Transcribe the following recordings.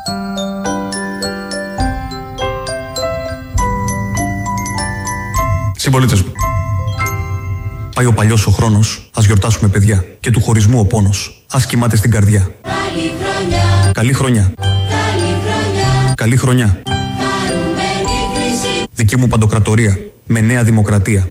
Συμπολίτες μου, πάει ο παλιός ο χρόνος, ας γιορτάσουμε παιδιά, και του χωρισμού ο πόνος, ας κοιμάται στην καρδιά. Καλή χρονιά, καλή χρονιά, καλή χρονιά, καλή χρονιά. Δική μου παντοκρατορία, με νέα δημοκρατία.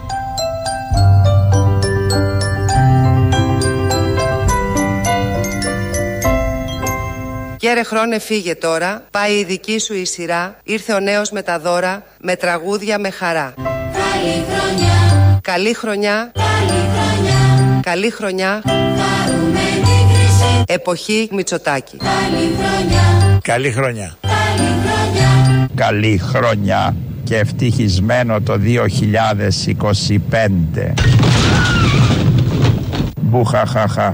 Γέρε χρόνε φύγε τώρα, πάει η δική σου η σειρά, ήρθε ο νέος με τα δώρα, με τραγούδια με χαρά. Καλή χρονιά, καλή χρονιά, καλή χρονιά, καλή χρονιά, χαρούμενη χρυσή, εποχή Μητσοτάκη. Καλή χρονιά, καλή χρονιά, καλή χρονιά, καλή χρονιά και ευτυχισμένο το 2025. Μπουχαχαχα.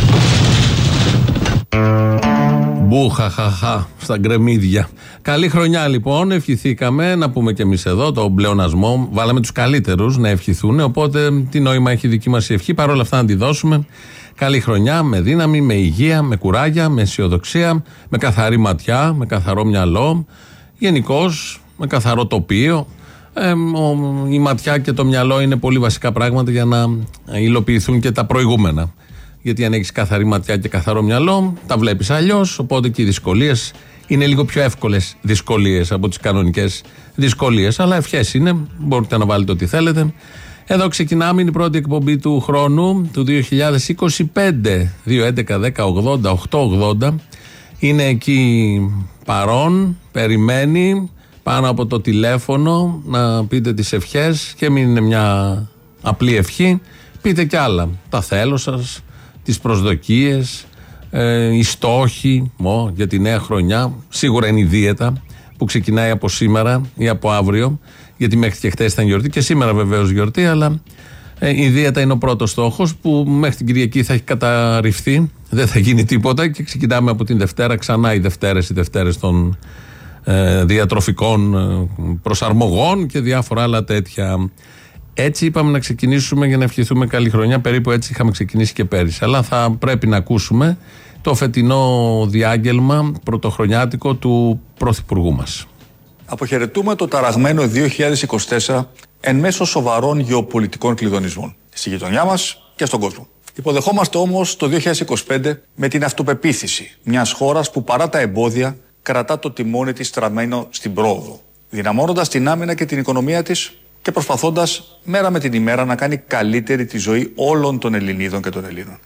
Μπουχαχαχα στα γκρεμίδια. Καλή χρονιά λοιπόν, ευχηθήκαμε να πούμε και εμείς εδώ το πλεονασμό. Βάλαμε τους καλύτερους να ευχηθούν. Οπότε τι νόημα έχει δική μας η ευχή, παρόλα αυτά να τη δώσουμε. Καλή χρονιά, με δύναμη, με υγεία, με κουράγια, με αισιοδοξία, με καθαρή ματιά, με καθαρό μυαλό. Γενικώς με καθαρό τοπίο. Η ματιά και το μυαλό είναι πολύ βασικά πράγματα για να υλοποιηθούν και τα προηγούμενα. Γιατί αν έχεις καθαρή ματιά και καθαρό μυαλό, τα βλέπεις αλλιώς. Οπότε και οι δυσκολίες είναι λίγο πιο εύκολες δυσκολίες από τις κανονικές δυσκολίες. Αλλά ευχές είναι, μπορείτε να βάλετε ό,τι θέλετε. Εδώ ξεκινάμε, είναι η πρώτη εκπομπή του χρόνου του 2025. 2.11.10.80.880. Είναι εκεί παρόν, περιμένει πάνω από το τηλέφωνο να πείτε τις ευχές και μην είναι μια απλή ευχή. Πείτε κι άλλα. Τα θέλω σας, τις προσδοκίες, οι στόχοι για τη νέα χρονιά. Σίγουρα είναι η δίαιτα που ξεκινάει από σήμερα ή από αύριο, γιατί μέχρι και χτες ήταν γιορτή και σήμερα βεβαίως γιορτή, αλλά η δίαιτα είναι ο πρώτος στόχος που μέχρι την Κυριακή θα έχει καταρριφθεί, δεν θα γίνει τίποτα και ξεκινάμε από την Δευτέρα ξανά οι Δευτέρες των διατροφικών προσαρμογών και διάφορα άλλα τέτοια. Έτσι είπαμε να ξεκινήσουμε για να ευχηθούμε καλή χρονιά. Περίπου έτσι είχαμε ξεκινήσει και πέρυσι. Αλλά θα πρέπει να ακούσουμε το φετινό διάγγελμα πρωτοχρονιάτικο του Πρωθυπουργού μας. Αποχαιρετούμε το ταραγμένο 2024 εν μέσω σοβαρών γεωπολιτικών κλειδονισμών στη γειτονιά μας και στον κόσμο. Υποδεχόμαστε όμως το 2025 με την αυτοπεποίθηση μιας χώρας που παρά τα εμπόδια κρατά το τιμόνι της στραμμένο στην πρόοδο, δυναμώνοντας την άμυνα και την οικονομία της και προσπαθώντας μέρα με την ημέρα να κάνει καλύτερη τη ζωή όλων των Ελληνίδων και των Ελλήνων.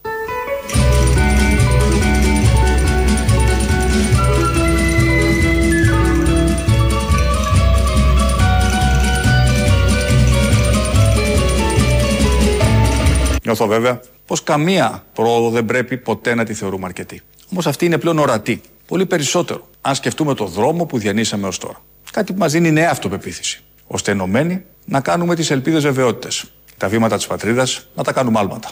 Νιώθω βέβαια πως καμία πρόοδο δεν πρέπει ποτέ να τη θεωρούμε αρκετή. Όμως αυτή είναι πλέον ορατή. Πολύ περισσότερο αν σκεφτούμε το δρόμο που διανύσαμε ως τώρα. Κάτι που μας δίνει νέα αυτοπεποίθηση, ώστε ενωμένοι να κάνουμε τις ελπίδες βεβαιότητες. Τα βήματα της πατρίδας να τα κάνουμε άλματα.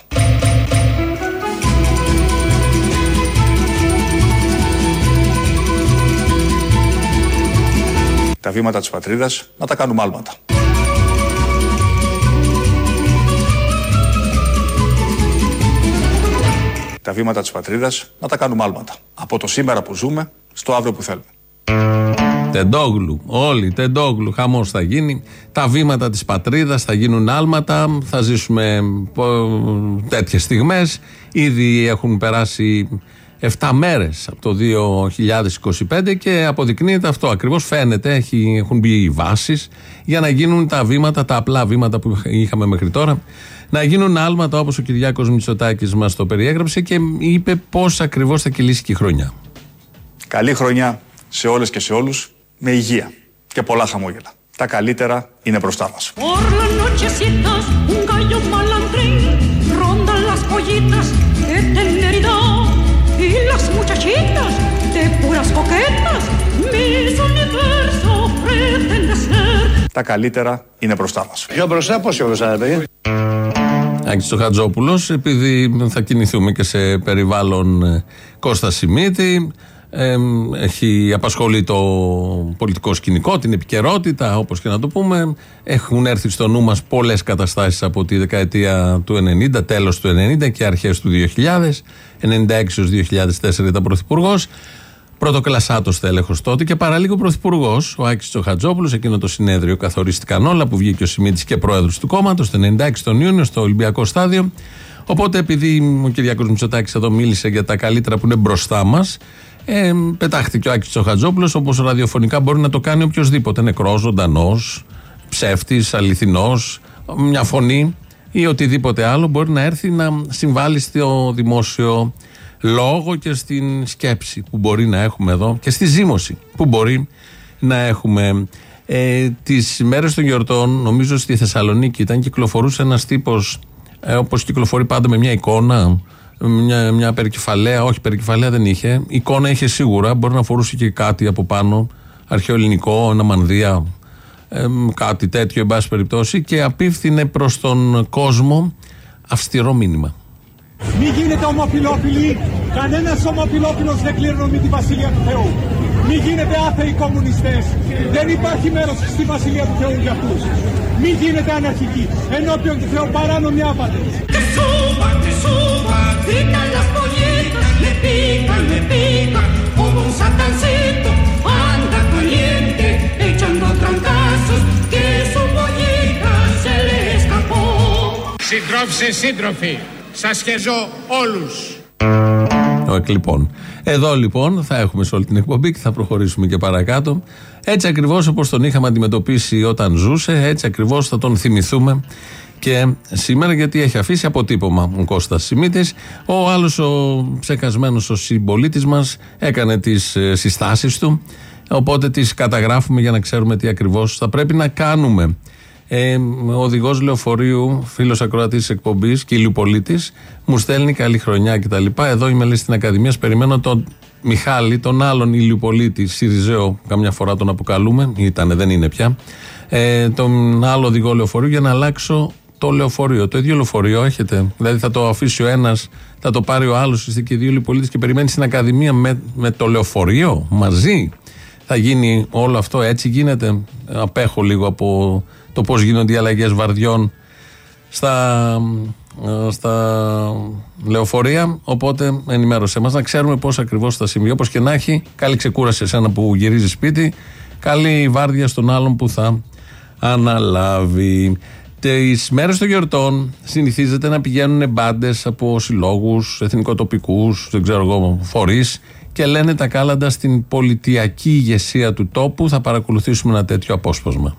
Τα βήματα της πατρίδας να τα κάνουμε άλματα. Τα βήματα της πατρίδας να τα κάνουμε άλματα. Από το σήμερα που ζούμε στο αύριο που θέλουμε. Τεντόγλου, όλοι Τεντόγλου, χαμός θα γίνει. Τα βήματα της πατρίδας θα γίνουν άλματα. Θα ζήσουμε τέτοιες στιγμές. Ήδη έχουν περάσει 7 μέρες από το 2025 και αποδεικνύεται αυτό ακριβώς. Φαίνεται, έχουν μπει οι βάσεις για να γίνουν τα βήματα, τα απλά βήματα που είχαμε μέχρι τώρα, να γίνουν άλματα, όπως ο Κυριάκος Μητσοτάκης μας το περιέγραψε και είπε πώς ακριβώς θα κυλήσει και η χρονιά. Καλή χρονιά σε όλες και σε όλους, με υγεία και πολλά χαμόγελα. Τα καλύτερα είναι μπροστά μας. Τα καλύτερα είναι μπροστά μας. Πιο μπροστά, πόσο μπροστά, παιδί. Άκης Χατζόπουλος, επειδή θα κινηθούμε και σε περιβάλλον Κώστα Σιμίτη, έχει απασχολεί το πολιτικό σκηνικό, την επικαιρότητα, όπως και να το πούμε. Έχουν έρθει στο νου μας πολλές καταστάσεις από τη δεκαετία του 90, τέλος του 90 και αρχές του 2000, 96 έως 2004 ήταν πρωθυπουργός. πρωτοκλασσάτος τέλεχος τότε και παραλίγο πρωθυπουργός, ο Άκης Τσοχατζόπουλος, εκείνο το συνέδριο καθορίστηκαν όλα που βγήκε ο Σιμίτης και πρόεδρος του κόμματος το 96 τον Ιούνιο στο Ολυμπιακό Στάδιο. Οπότε επειδή ο Κυριάκος Μητσοτάκης εδώ μίλησε για τα καλύτερα που είναι μπροστά μας, πετάχτηκε ο Άκης Τσοχατζόπουλος, όπως ραδιοφωνικά μπορεί να το κάνει οποιοδήποτε, νεκρός, ζωντανός, ψεύτης, αληθινός, μια φωνή ή οτιδήποτε άλλο μπορεί να έρθει να συμβάλλει στο δημόσιο λόγο και στην σκέψη που μπορεί να έχουμε εδώ και στη ζήμωση που μπορεί να έχουμε. Τις μέρες των γιορτών, νομίζω στη Θεσσαλονίκη κυκλοφορούσε ένας τύπος, όπως κυκλοφορεί πάντα με μια εικόνα, μια περικεφαλαία, όχι περικεφαλαία δεν είχε, εικόνα είχε σίγουρα, μπορεί να φορούσε και κάτι από πάνω, αρχαίο ελληνικό, ένα μανδύα, κάτι τέτοιο εν πάση περιπτώσει, και απίφθινε προς τον κόσμο αυστηρό μήνυμα. Μη γίνετε ομοφυλόφιλοι, κανένας ομοφυλόφιλος δεν κληρονομεί τη Βασιλεία του Θεού. Μη γίνετε άθεοι κομμουνιστές, δεν υπάρχει μέρος στη Βασιλεία του Θεού για αυτούς. Μη γίνετε αναρχικοί, ενώπιον του Θεού παράνομοι άπατες. Συντρόφισσες, σύντροφοι, σας χεζώ όλους. Λοιπόν, εδώ λοιπόν θα έχουμε σε όλη την εκπομπή και θα προχωρήσουμε και παρακάτω. Έτσι ακριβώς όπως τον είχαμε αντιμετωπίσει όταν ζούσε, έτσι ακριβώς θα τον θυμηθούμε και σήμερα, γιατί έχει αφήσει αποτύπωμα ο Κώστας Σιμίτης. Ο άλλος, ο ψεκασμένος ο συμπολίτης μας, έκανε τις συστάσεις του, οπότε τις καταγράφουμε για να ξέρουμε τι ακριβώς θα πρέπει να κάνουμε. Ο οδηγός λεωφορείου, φίλος ακροατής της εκπομπής και ηλιοπολίτης, μου στέλνει καλή χρονιά κτλ. Εδώ είμαι, λέει, στην Ακαδημία. Περιμένω τον Μιχάλη, τον άλλον ηλιοπολίτη, Σιριζέο, καμιά φορά τον αποκαλούμε, δεν είναι πια. Τον άλλο οδηγό λεωφορείου για να αλλάξω το λεωφορείο. Το ίδιο λεωφορείο έχετε. Δηλαδή θα το αφήσει ο ένας, θα το πάρει ο άλλος, είστε και δύο ηλιοπολίτες και περιμένει στην Ακαδημία με το λεωφορείο μαζί. Θα γίνει όλο αυτό, έτσι γίνεται? Απέχω λίγο από το πώς γίνονται οι αλλαγές βαρδιών στα λεωφορεία, οπότε ενημέρωσέ μας να ξέρουμε πώς ακριβώς θα συμβεί. Όπως και να έχει, καλή ξεκούραση εσένα που γυρίζει σπίτι, καλή βάρδια στον άλλον που θα αναλάβει. Τις μέρες των γιορτών συνηθίζεται να πηγαίνουν μπάντες από συλλόγους, εθνικοτοπικούς, δεν ξέρω εγώ, φορείς, και λένε τα κάλαντα στην πολιτιακή ηγεσία του τόπου. Θα παρακολουθήσουμε ένα τέτοιο απόσπασμα.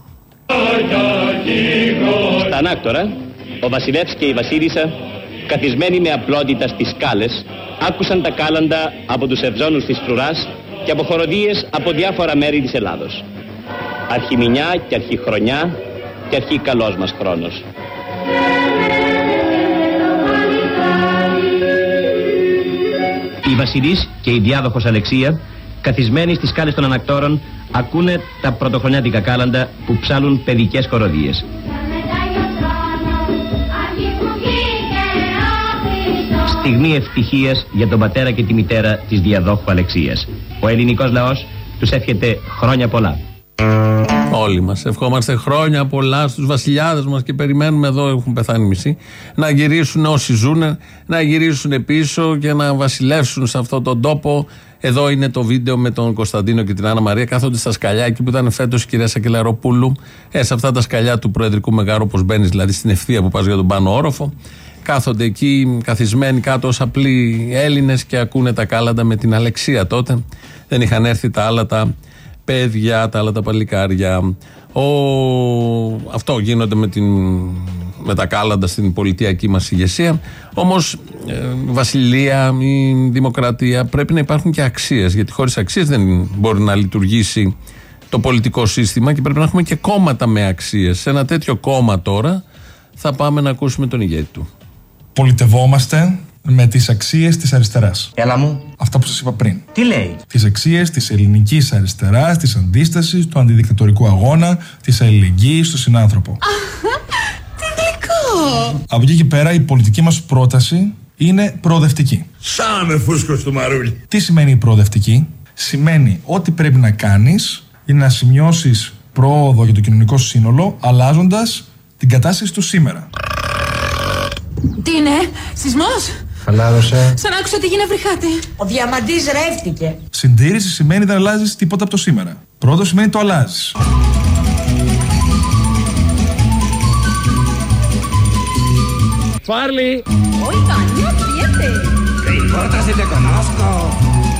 Στα ανάκτορα, ο βασιλεύς και η βασίλισσα, καθισμένοι με απλότητα στις σκάλες, άκουσαν τα κάλαντα από τους ευζώνους της φρουράς και από χοροδίες από διάφορα μέρη της Ελλάδος. Αρχιμηνιά και αρχιχρονιά και αρχή καλός μας χρόνος. Η βασιλής και η διάδοχος Αλεξία, καθισμένοι στις σκάλες των ανακτόρων, ακούνε τα πρωτοχρονιάτικα κάλαντα που ψάλουν παιδικές χοροδίες. Στιγμή ευτυχίας για τον πατέρα και τη μητέρα της διαδόχου Αλεξίας. Ο ελληνικός λαός τους εύχεται χρόνια πολλά. Όλοι μας ευχόμαστε χρόνια πολλά στους βασιλιάδες μας και περιμένουμε, εδώ έχουν πεθάνει μισοί, να γυρίσουν όσοι ζουν, να γυρίσουν πίσω και να βασιλεύσουν σε αυτόν τον τόπο. Εδώ είναι το βίντεο με τον Κωνσταντίνο και την Άννα Μαρία. Κάθονται στα σκαλιά εκεί που ήταν φέτος η κυρία Σακελαροπούλου. Σε αυτά τα σκαλιά του Προεδρικού Μεγάρου, όπως μπαίνεις δηλαδή στην ευθεία που πας για τον πάνω όροφο. Κάθονται εκεί καθισμένοι κάτω ως απλοί Έλληνες και ακούνε τα κάλαντα με την Αλεξία τότε. Δεν είχαν έρθει τα άλλα τα παιδιά, τα άλλα τα παλικάρια. Αυτό γίνονται με τα κάλαντα στην πολιτιακή μας ηγεσία. Όμως βασιλεία, η δημοκρατία, πρέπει να υπάρχουν και αξίες, γιατί χωρίς αξίες δεν μπορεί να λειτουργήσει το πολιτικό σύστημα και πρέπει να έχουμε και κόμματα με αξίες. Σε ένα τέτοιο κόμμα τώρα θα πάμε να ακούσουμε τον ηγέτη του. Πολιτευόμαστε με τις αξίες της αριστεράς. Έλα μου. Αυτά που σας είπα πριν. Τι λέει? Τις αξίες της ελληνικής αριστεράς, της αντίστασης, του αντιδικτατορικού αγώνα, της αλληλεγγύης στον συνάνθρωπο. Τι γλυκό! Από εκεί και πέρα η πολιτική μας πρόταση είναι προοδευτική. Σαν με φούσκο στο μαρούλι. Τι σημαίνει η προοδευτική? Σημαίνει ότι πρέπει να κάνεις είναι να σημειώσεις πρόοδο για το κοινωνικό σύνολο, αλλάζοντας την κατάσταση του σήμερα. Τι είναι, σεισμός? Χαλάρωσε. Σαν άκουσα ότι γίνει βρυχάτη. Ο διαμαντής ρεύτηκε. Συντήρηση σημαίνει δεν αλλάζεις τίποτα από το σήμερα. Πρώτο σημαίνει το αλλάζεις. Charlie. Oiga, no pierde. ¿Qué importa si te conozco?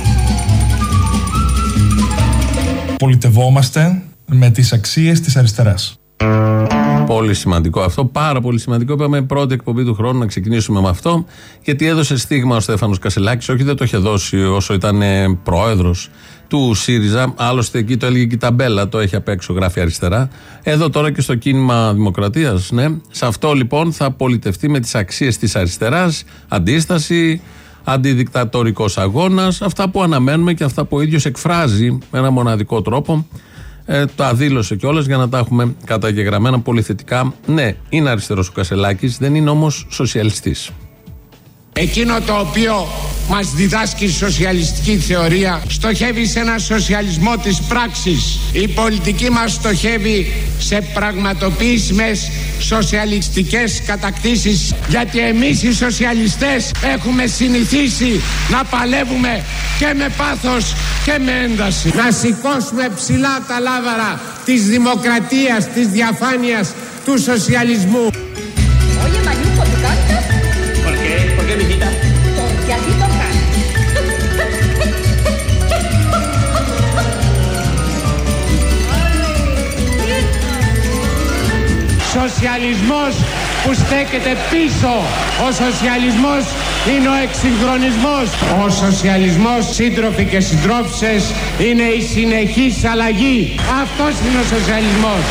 Πολιτευόμαστε με τις αξίες της αριστεράς. Πολύ σημαντικό αυτό, πάρα πολύ σημαντικό. Είπαμε πρώτη εκπομπή του χρόνου να ξεκινήσουμε με αυτό, γιατί έδωσε στίγμα ο Στέφανος Κασελάκης. Όχι, δεν το είχε δώσει όσο ήταν πρόεδρος του ΣΥΡΙΖΑ. Άλλωστε εκεί το έλεγε και η ταμπέλα, το έχει απ' έξω, γράφει αριστερά. Εδώ τώρα και στο κίνημα Δημοκρατίας, ναι. Σε αυτό λοιπόν θα πολιτευτεί με τις αξίες της αριστεράς, αντίσταση, αντιδικτατορικός αγώνας, αυτά που αναμένουμε και αυτά που ο ίδιος εκφράζει με ένα μοναδικό τρόπο. Τα δήλωσε κιόλας για να τα έχουμε καταγεγραμμένα πολύ θετικά. Ναι, είναι αριστερός ο Κασελάκης, δεν είναι όμως σοσιαλιστής. Εκείνο το οποίο μας διδάσκει η σοσιαλιστική θεωρία στοχεύει σε ένα σοσιαλισμό της πράξης. Η πολιτική μας στοχεύει σε πραγματοποιήσιμες σοσιαλιστικές κατακτήσεις, γιατί εμείς οι σοσιαλιστές έχουμε συνηθίσει να παλεύουμε και με πάθος και με ένταση. Να σηκώσουμε ψηλά τα λάβαρα της δημοκρατίας, της διαφάνειας, του σοσιαλισμού. Oye, Manuco, ¿tú cantas? ¿Por qué? ¿Por qué, mijita? Porque así toca. Σοσιαλισμός που στέκεται πίσω. Ο σοσιαλισμός είναι ο εξυγχρονισμός. Ο σοσιαλισμός, σύντροφοι και συντρόφισσες, είναι η συνεχής αλλαγή. Αυτός είναι ο σοσιαλισμός.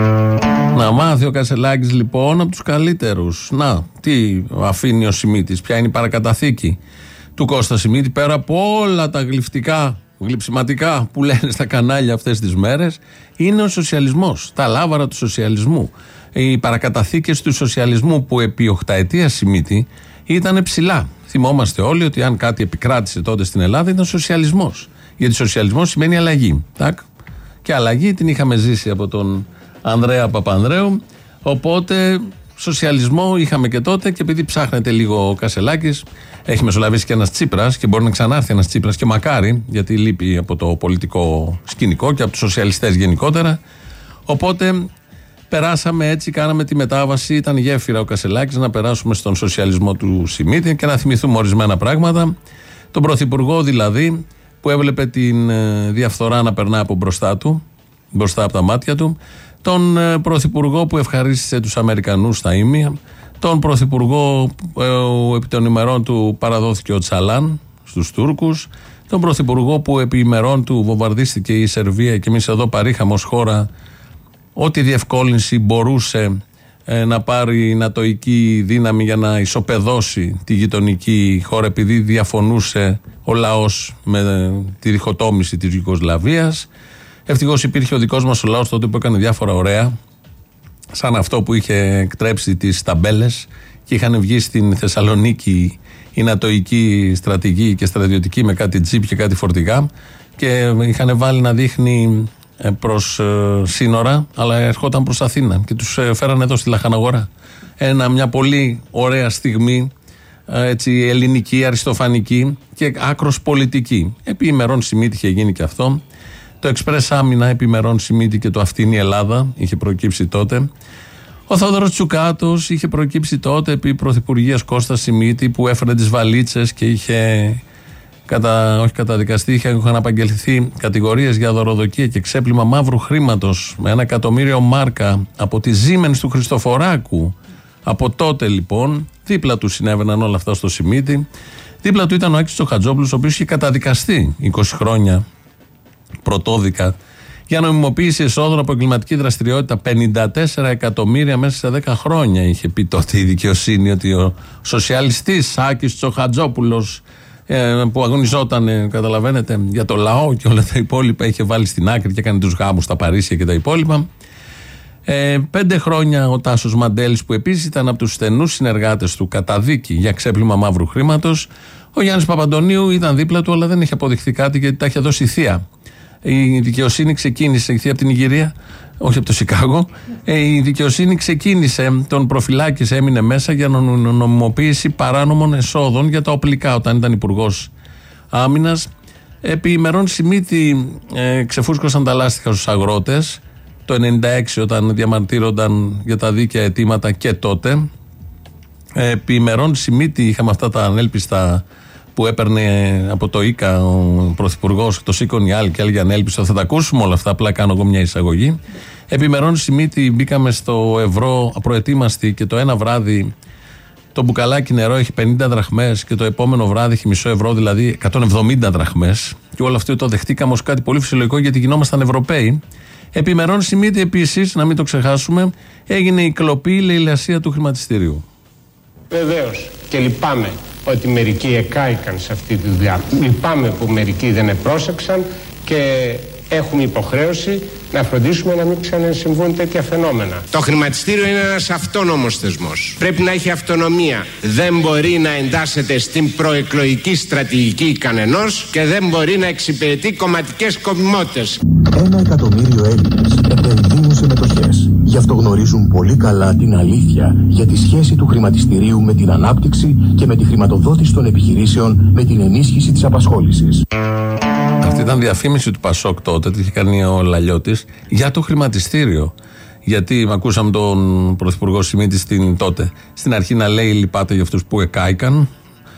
Να μάθει ο Κασελάκης λοιπόν από τους καλύτερους. Να, τι αφήνει ο Σιμίτης, ποια είναι η παρακαταθήκη του Κώστα Σιμίτη, πέρα από όλα τα γλυψιματικά που λένε στα κανάλια αυτές τις μέρες, είναι ο σοσιαλισμός, τα λάβαρα του σοσιαλισμού. Οι παρακαταθήκες του σοσιαλισμού που επί οχταετία Σιμίτη ήταν ψηλά. Θυμόμαστε όλοι ότι αν κάτι επικράτησε τότε στην Ελλάδα ήταν σοσιαλισμός. Γιατί σοσιαλισμός σημαίνει αλλαγή. Τάκ. Και αλλαγή την είχαμε ζήσει από τον Ανδρέα Παπανδρέου. Οπότε σοσιαλισμό είχαμε και τότε, και επειδή ψάχνεται λίγο ο Κασελάκης, έχει μεσολαβήσει και ένας Τσίπρας και μπορεί να ξανάρθει ένας Τσίπρας, και μακάρι, γιατί λείπει από το πολιτικό σκηνικό και από τους σοσιαλιστές γενικότερα. Οπότε περάσαμε έτσι, κάναμε τη μετάβαση. Ήταν γέφυρα ο Κασελάκης να περάσουμε στον σοσιαλισμό του Σιμίτη και να θυμηθούμε ορισμένα πράγματα. Τον πρωθυπουργό δηλαδή, που έβλεπε την διαφθορά να περνά από μπροστά του, μπροστά από τα μάτια του. Τον πρωθυπουργό που ευχαρίστησε τους Αμερικανούς στα ήμια. Τον πρωθυπουργό επί των ημερών του παραδόθηκε ο Τσαλάν στους Τούρκους. Τον πρωθυπουργό που επί ημερών του βομβαρδίστηκε η Σερβία και εμείς εδώ παρήχαμε ως χώρα ό,τι διευκόλυνση μπορούσε να πάρει η νατοϊκή δύναμη για να ισοπεδώσει τη γειτονική χώρα, επειδή διαφωνούσε ο λαός με τη διχοτόμηση της Ιουγκοσλαβίας. Ευτυχώς υπήρχε ο δικός μας ο λαός τότε που έκανε διάφορα ωραία, σαν αυτό που είχε εκτρέψει τις ταμπέλες και είχαν βγει στην Θεσσαλονίκη οι νατοϊκοί στρατηγοί και στρατιωτικοί με κάτι τζιπ και κάτι φορτηγά, και είχαν βάλει να δείχνει προς σύνορα, αλλά ερχόταν προς Αθήνα και τους φέρανε εδώ στη Λαχαναγορά. Μια πολύ ωραία στιγμή, έτσι ελληνική, αριστοφανική και άκρος πολιτική. Επί ημερών Σιμίτη είχε γίνει και αυτό. Το Εξπρές Άμυνα επί ημερών Σιμίτη και το Αυτή είναι η Ελλάδα είχε προκύψει τότε. Ο Θόδωρος Τσουκάτος είχε προκύψει τότε επί πρωθυπουργίας Κώστα Σιμίτη, που έφερε τις βαλίτσες και είχε όχι καταδικαστεί, είχαν απαγγελθεί κατηγορίες για δωροδοκία και ξέπλυμα μαύρου χρήματος με 1 εκατομμύριο μάρκα από τη Siemens του Χριστοφοράκου. Από τότε λοιπόν δίπλα του συνέβαιναν όλα αυτά στο Σιμίτη. Δίπλα του ήταν ο Άκης Τσοχατζόπουλος, ο οποίος είχε καταδικαστεί 20 χρόνια πρωτόδικα για νομιμοποίηση εσόδων από εγκληματική δραστηριότητα. 54 εκατομμύρια μέσα σε 10 χρόνια. Είχε πει τότε η δικαιοσύνη ότι ο σοσιαλιστής Άκης Τσοχατζόπουλος, που αγωνιζόταν, καταλαβαίνετε, για το λαό και όλα τα υπόλοιπα, είχε βάλει στην άκρη και έκανε τους γάμους στα Παρίσια και τα υπόλοιπα. 5 χρόνια ο Τάσος Μαντέλης, που επίσης ήταν από τους στενούς συνεργάτες του κατά δίκη για ξέπλυμα μαύρου χρήματος. Ο Γιάννης Παπαντονίου ήταν δίπλα του, αλλά δεν είχε αποδειχθεί κάτι γιατί τα είχε δώσει η θεία. Η δικαιοσύνη ξεκίνησε, η θεία από την Ιγυρία, όχι από το Σικάγο. Η δικαιοσύνη ξεκίνησε, τον προφυλάκησε, έμεινε μέσα για νομιμοποίηση παράνομων εσόδων για τα οπλικά όταν ήταν υπουργός άμυνας. Επί ημερών Σιμίτη ξεφούσκωσαν τα λάστιχα στους αγρότες το 1996 όταν διαμαρτύρονταν για τα δίκαια αιτήματα και τότε. Επί ημερών Σιμίτη είχαμε αυτά τα ανέλπιστα που έπαιρνε από το ΙΚΑ ο πρωθυπουργός, το σήκωνε οι άλλοι και έλεγε ανέλπιστο. Θα τα ακούσουμε όλα αυτά, απλά κάνω εγώ μια εισαγωγή. Επί ημερών Σιμίτη μπήκαμε στο ευρώ απροετοίμαστοι και το ένα βράδυ το μπουκαλάκι νερό έχει 50 δραχμές και το επόμενο βράδυ έχει μισό ευρώ, δηλαδή 170 δραχμές. Και όλο αυτό το δεχτήκαμε ως κάτι πολύ φυσιολογικό γιατί γινόμασταν Ευρωπαίοι. Επί ημερών Σιμίτη επίσης, να μην το ξεχάσουμε, έγινε η κλοπή λαιλασία του χρηματιστηρίου. Βεβαίως και λυπάμαι ότι μερικοί εκάηκαν σε αυτή τη δουλειά. Λυπάμαι που μερικοί δεν επρόσεξαν και έχουμε υποχρέωση να φροντίσουμε να μην ξανασυμβούν τέτοια φαινόμενα. Το χρηματιστήριο είναι ένας αυτόνομος θεσμός. Πρέπει να έχει αυτονομία. Δεν μπορεί να εντάσσεται στην προεκλογική στρατηγική κανενός και δεν μπορεί να εξυπηρετεί κομματικές σκοπιμότητες. 1 εκατομμύριο Έλληνες επενδύουν σε μετοχές. Γι' αυτό γνωρίζουν πολύ καλά την αλήθεια για τη σχέση του χρηματιστηρίου με την ανάπτυξη και με τη χρηματοδότηση των επιχειρήσεων με την ενίσχυση της απασχόλησης. Αυτή ήταν διαφήμιση του Πασόκ τότε, τι είχε κάνει ο Λαλιώτης, για το χρηματιστήριο. Γιατί ακούσαμε τον πρωθυπουργό Σιμίτη τότε στην αρχή να λέει λυπάται για αυτούς που εκάηκαν.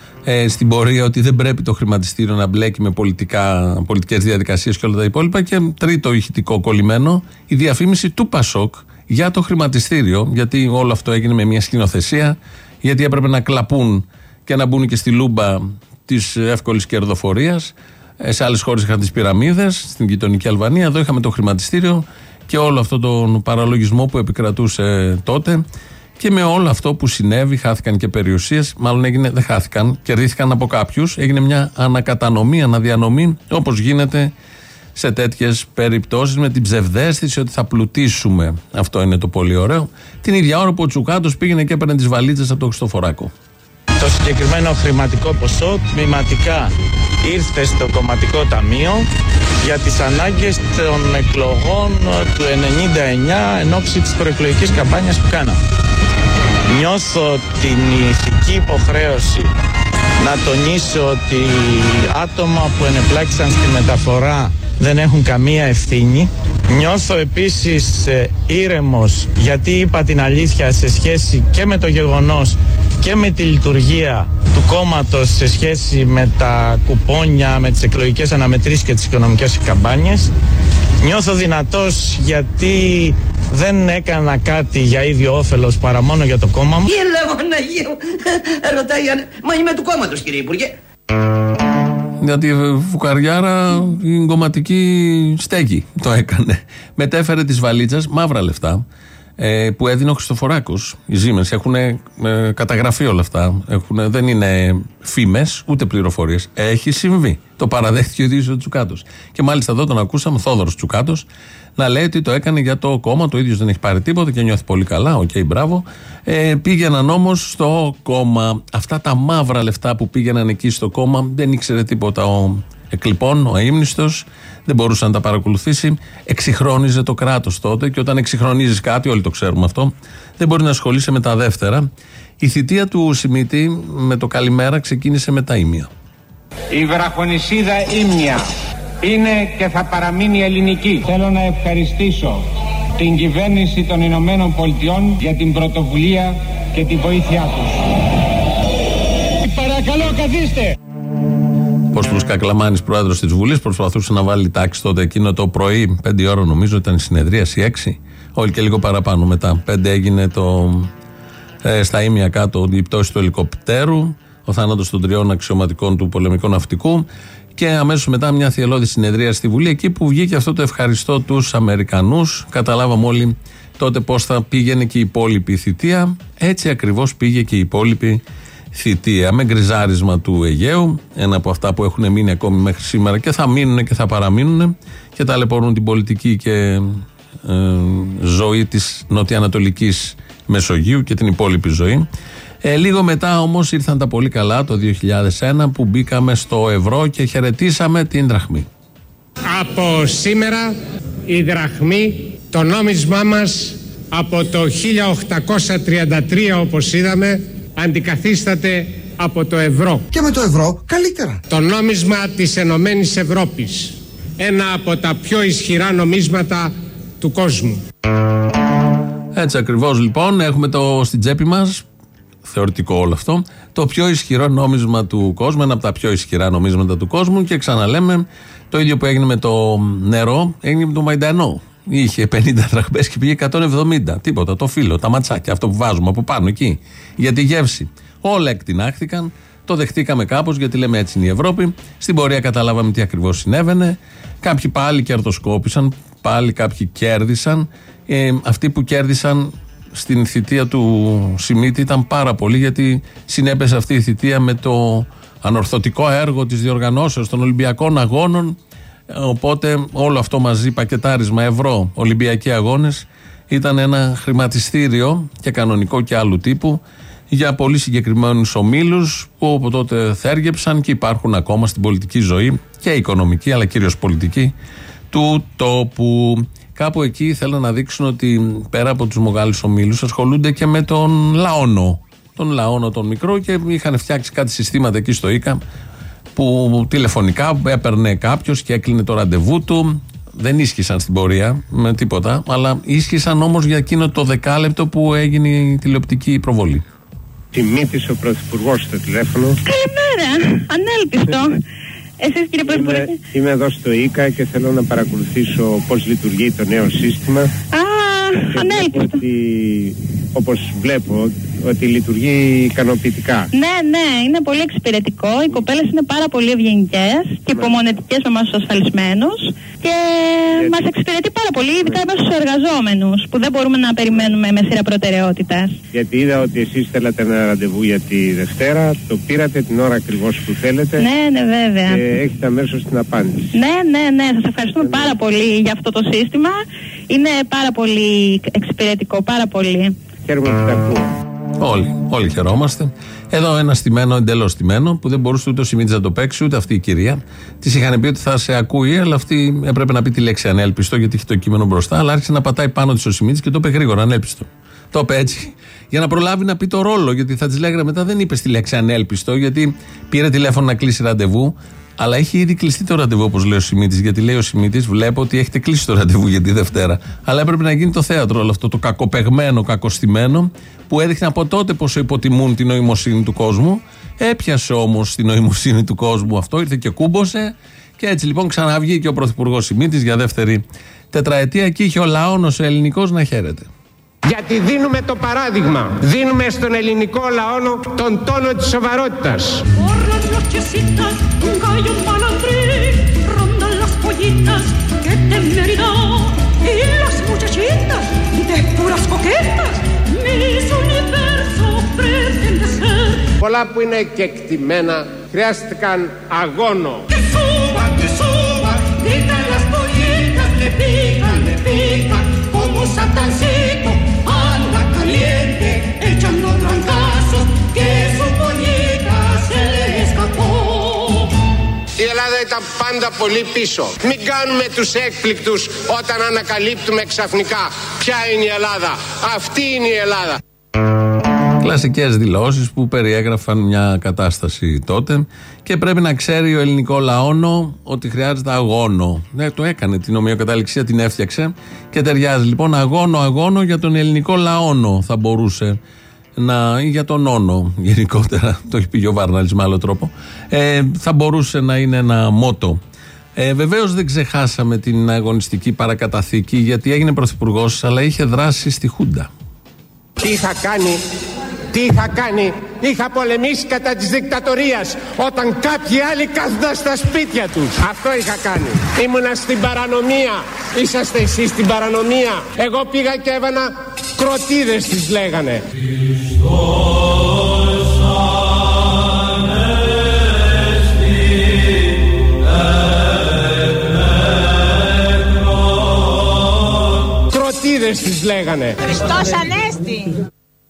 Στην πορεία ότι δεν πρέπει το χρηματιστήριο να μπλέκει με πολιτικές διαδικασίες και όλα τα υπόλοιπα. Και τρίτο ηχητικό κολλημένο, η διαφήμιση του Πασόκ για το χρηματιστήριο. Γιατί όλο αυτό έγινε με μια σκηνοθεσία, γιατί έπρεπε να κλαπούν και να μπουν και στη λούμπα της εύκολης κερδοφορίας. Σε άλλες χώρες είχαν τις πυραμίδες, στην γειτονική Αλβανία. Εδώ είχαμε το χρηματιστήριο και όλο αυτό τον παραλογισμό που επικρατούσε τότε. Και με όλο αυτό που συνέβη, χάθηκαν και περιουσίες. Μάλλον δεν χάθηκαν, κερδίθηκαν από κάποιους. Έγινε μια ανακατανομή, αναδιανομή, όπως γίνεται σε τέτοιες περιπτώσεις, με την ψευδαίσθηση ότι θα πλουτίσουμε. Αυτό είναι το πολύ ωραίο. Την ίδια ώρα που ο Τσουκάτος πήγαινε και έπαιρνε τις βαλίτσες από το Χριστοφοράκο. Το συγκεκριμένο χρηματικό ποσό τμηματικά ήρθε στο κομματικό ταμείο για τις ανάγκες των εκλογών του 1999 εν ώψη της προεκλογικής καμπάνιας που κάναμε. Νιώθω την ηθική υποχρέωση να τονίσω ότι άτομα που ενεπλάκησαν στη μεταφορά δεν έχουν καμία ευθύνη. Νιώθω επίσης ήρεμος γιατί είπα την αλήθεια σε σχέση και με το γεγονός και με τη λειτουργία του κόμματος σε σχέση με τα κουπόνια, με τις εκλογικές αναμετρήσεις και τις οικονομικές καμπάνιες. Νιώθω δυνατός γιατί δεν έκανα κάτι για ίδιο όφελος παρά μόνο για το κόμμα μου. Τι λέγω να γίνω, ρωτάει, μα είμαι του κόμματος κύριε Υπουργέ. Γιατί φουκαριάρα η κομματική στέκη το έκανε. Μετέφερε τις βαλίτσες, μαύρα λεφτά, που έδινε ο Χριστοφοράκος. Οι Siemens έχουν καταγραφεί όλα αυτά. Δεν είναι φήμες ούτε πληροφορίες. Έχει συμβεί. Το παραδέχτηκε ο ίδιος ο Τσουκάτος. Και μάλιστα εδώ τον ακούσαμε, Θόδωρος Τσουκάτος, να λέει ότι το έκανε για το κόμμα. Το ίδιος δεν έχει πάρει τίποτα και νιώθει πολύ καλά. Οκ, μπράβο. Πήγαιναν όμως στο κόμμα. Αυτά τα μαύρα λεφτά που πήγαιναν εκεί στο κόμμα δεν ήξερε τίποτα ο εκλειπών, ο αείμνηστος. Δεν μπορούσε να τα παρακολουθήσει. Εξυγχρόνιζε το κράτος τότε και όταν εξυγχρονίζεις κάτι, όλοι το ξέρουμε αυτό, δεν μπορεί να ασχολείσαι με τα δεύτερα. Η θητεία του Σιμίτη με το καλημέρα ξεκίνησε με τα ήμια. Η βραχονησίδα ήμια είναι και θα παραμείνει ελληνική. Θέλω να ευχαριστήσω την κυβέρνηση των Ηνωμένων Πολιτειών για την πρωτοβουλία και τη βοήθειά τους. Παρακαλώ καθίστε. Κώστος Κακλαμάνης, πρόεδρος της Βουλής, προσπαθούσε να βάλει τάξη τότε εκείνο το πρωί, 5 ώρα νομίζω ήταν η συνεδρίαση, 6, όλοι και λίγο παραπάνω μετά. 5 έγινε στα ήμια κάτω η πτώση του ελικοπτέρου, ο θάνατος των 3 αξιωματικών του πολεμικού ναυτικού και αμέσως μετά μια θυελλώδη συνεδρία στη Βουλή, εκεί που βγήκε αυτό το ευχαριστώ τους Αμερικανούς. Καταλάβαμε όλοι τότε πώς θα πήγαινε και η υπόλοιπη θητεία. Έτσι ακριβώς πήγε και η υπόλοιπη θητεία, με γκριζάρισμα του Αιγαίου, ένα από αυτά που έχουν μείνει ακόμη μέχρι σήμερα και θα μείνουν και θα παραμείνουν και ταλαιπωρούν την πολιτική και ζωή της νοτιοανατολικής Μεσογείου και την υπόλοιπη ζωή. Λίγο μετά όμως ήρθαν τα πολύ καλά, το 2001 που μπήκαμε στο ευρώ και χαιρετήσαμε την δραχμή. Από σήμερα η δραχμή, Το νόμισμά μας από το 1833, όπως είδαμε, αντικαθίσταται από το ευρώ. Και με το ευρώ καλύτερα. Το νόμισμα της Ενωμένης Ευρώπης, ένα από τα πιο ισχυρά νομίσματα του κόσμου. Έτσι ακριβώς λοιπόν έχουμε στην τσέπη μας, θεωρητικό όλο αυτό, το πιο ισχυρό νόμισμα του κόσμου, ένα από τα πιο ισχυρά νομίσματα του κόσμου, και ξαναλέμε το ίδιο που έγινε με το νερό έγινε με το Μαϊντανό. Είχε 50 δραχμές και πήγε 170. Τίποτα, το φύλλο, τα ματσάκια, αυτό που βάζουμε από πάνω εκεί για τη γεύση. Όλα εκτινάχθηκαν, το δεχτήκαμε κάπως γιατί λέμε έτσι είναι η Ευρώπη. Στην πορεία καταλάβαμε τι ακριβώς συνέβαινε. Κάποιοι πάλι κερδοσκόπησαν, πάλι κάποιοι κέρδισαν. Αυτοί που κέρδισαν στην θητεία του Σιμίτη ήταν πάρα πολλοί, γιατί συνέπεσε αυτή η θητεία με το ανορθωτικό έργο της διοργανώσεως των Ολυμπιακών Αγώνων. Οπότε όλο αυτό μαζί, πακετάρισμα, ευρώ, Ολυμπιακοί Αγώνες, ήταν ένα χρηματιστήριο και κανονικό και άλλου τύπου για πολύ συγκεκριμένους ομίλους που από τότε θέργεψαν και υπάρχουν ακόμα στην πολιτική ζωή και οικονομική, αλλά κυρίως πολιτική του τόπου. Κάπου εκεί θέλουν να δείξουν ότι πέρα από τους μεγάλους ομίλους ασχολούνται και με τον λαόνο. Τον λαόνο τον μικρό, και είχαν φτιάξει κάτι συστήματα εκεί στο ΙΚΑ που τηλεφωνικά έπαιρνε κάποιος και έκλεινε το ραντεβού του. Δεν ίσχυσαν στην πορεία με τίποτα, αλλά ίσχυσαν όμως για εκείνο το δεκάλεπτο που έγινε η τηλεοπτική προβολή. Τιμήτης ο Πρωθυπουργός στο τηλέφωνο. Καλημέρα, ανέλπιστο. Εσείς κύριε Πρωθυπουργέ? Είμαι εδώ στο ΙΚΑ και θέλω να παρακολουθήσω πώς λειτουργεί το νέο σύστημα. Ανέλπιστο. Όπως βλέπω ότι λειτουργεί ικανοποιητικά. Ναι, είναι πολύ εξυπηρετικό. Οι κοπέλες είναι πάρα πολύ ευγενικές και υπομονετικές με εμάς τους ασφαλισμένους και μας εξυπηρετεί πάρα πολύ, ειδικά εμάς τους εργαζόμενους, που δεν μπορούμε να περιμένουμε με σειρά προτεραιότητας. Γιατί είδα ότι εσείς θέλατε ένα ραντεβού για τη Δευτέρα, το πήρατε την ώρα ακριβώς που θέλετε. Ναι, βέβαια. Και έχετε αμέσως την απάντηση. Ναι, σας ευχαριστούμε πάρα πολύ για αυτό το σύστημα. Είναι πάρα πολύ εξυπηρετικό, πάρα πολύ. Χαίρομαι που τα ακούω. Όλοι χαιρόμαστε. Εδώ ένα στημένο, εντελώς στημένο, που δεν μπορούσε ούτε ο Σιμίτης να το παίξει, ούτε αυτή η κυρία. Της είχαν πει ότι θα σε ακούει, αλλά αυτή έπρεπε να πει τη λέξη ανέλπιστο, γιατί είχε το κείμενο μπροστά. Αλλά άρχισε να πατάει πάνω της ο Σιμίτης και το είπε γρήγορα, ανέλπιστο. Το είπε έτσι, για να προλάβει να πει το ρόλο, γιατί θα της λέγανε μετά δεν είπε τη λέξη ανέλπιστο, γιατί πήρε τηλέφωνο να κλείσει ραντεβού. Αλλά έχει ήδη κλειστεί το ραντεβού, όπως λέει ο Σιμίτης. Γιατί λέει ο Σιμίτης, βλέπω ότι έχετε κλείσει το ραντεβού για τη Δευτέρα. Αλλά έπρεπε να γίνει το θέατρο όλο αυτό, το κακοπεγμένο, κακοστημένο, που έδειχνε από τότε πόσο υποτιμούν την νοημοσύνη του κόσμου. Έπιασε όμως την νοημοσύνη του κόσμου αυτό, ήρθε και κούμπωσε. Και έτσι λοιπόν ξαναβγήκε ο Πρωθυπουργός Σιμίτης για δεύτερη τετραετία και είχε ο λαόνος ο ελληνικός να χαίρεται. Γιατί δίνουμε το παράδειγμα. Δίνουμε στον ελληνικό λαό τον τόνο της σοβαρότητας. Πολλά που είναι κεκτημένα χρειάστηκαν αγώνο. Η Ελλάδα ήταν πάντα πολύ πίσω. Μην κάνουμε τους έκπληκτους όταν ανακαλύπτουμε ξαφνικά ποια είναι η Ελλάδα. Αυτή είναι η Ελλάδα. Κλασικές δηλώσεις που περιέγραφαν μια κατάσταση τότε, και πρέπει να ξέρει ο ελληνικό λαόνο ότι χρειάζεται αγώνο. Ναι, το έκανε, την ομοιοκαταληξία την έφτιαξε και ταιριάζει. Λοιπόν, αγώνο για τον ελληνικό λαόνο θα μπορούσε να, ή για τον όνο γενικότερα, το έχει πει ο Βάρναλης με άλλο τρόπο, θα μπορούσε να είναι ένα μότο. Βεβαίως δεν ξεχάσαμε την αγωνιστική παρακαταθήκη, γιατί έγινε πρωθυπουργός αλλά είχε δράσει στη Χούντα. Τι είχα κάνει, είχα πολεμήσει κατά της δικτατορίας όταν κάποιοι άλλοι κάθονταν στα σπίτια τους. Αυτό είχα κάνει. Ήμουνα στην παρανομία. Είσαστε εσείς στην παρανομία. Εγώ πήγα και έβανα κροτίδες, τις λέγανε. Κροτίδες τις λέγανε. Χριστός Ανέστη.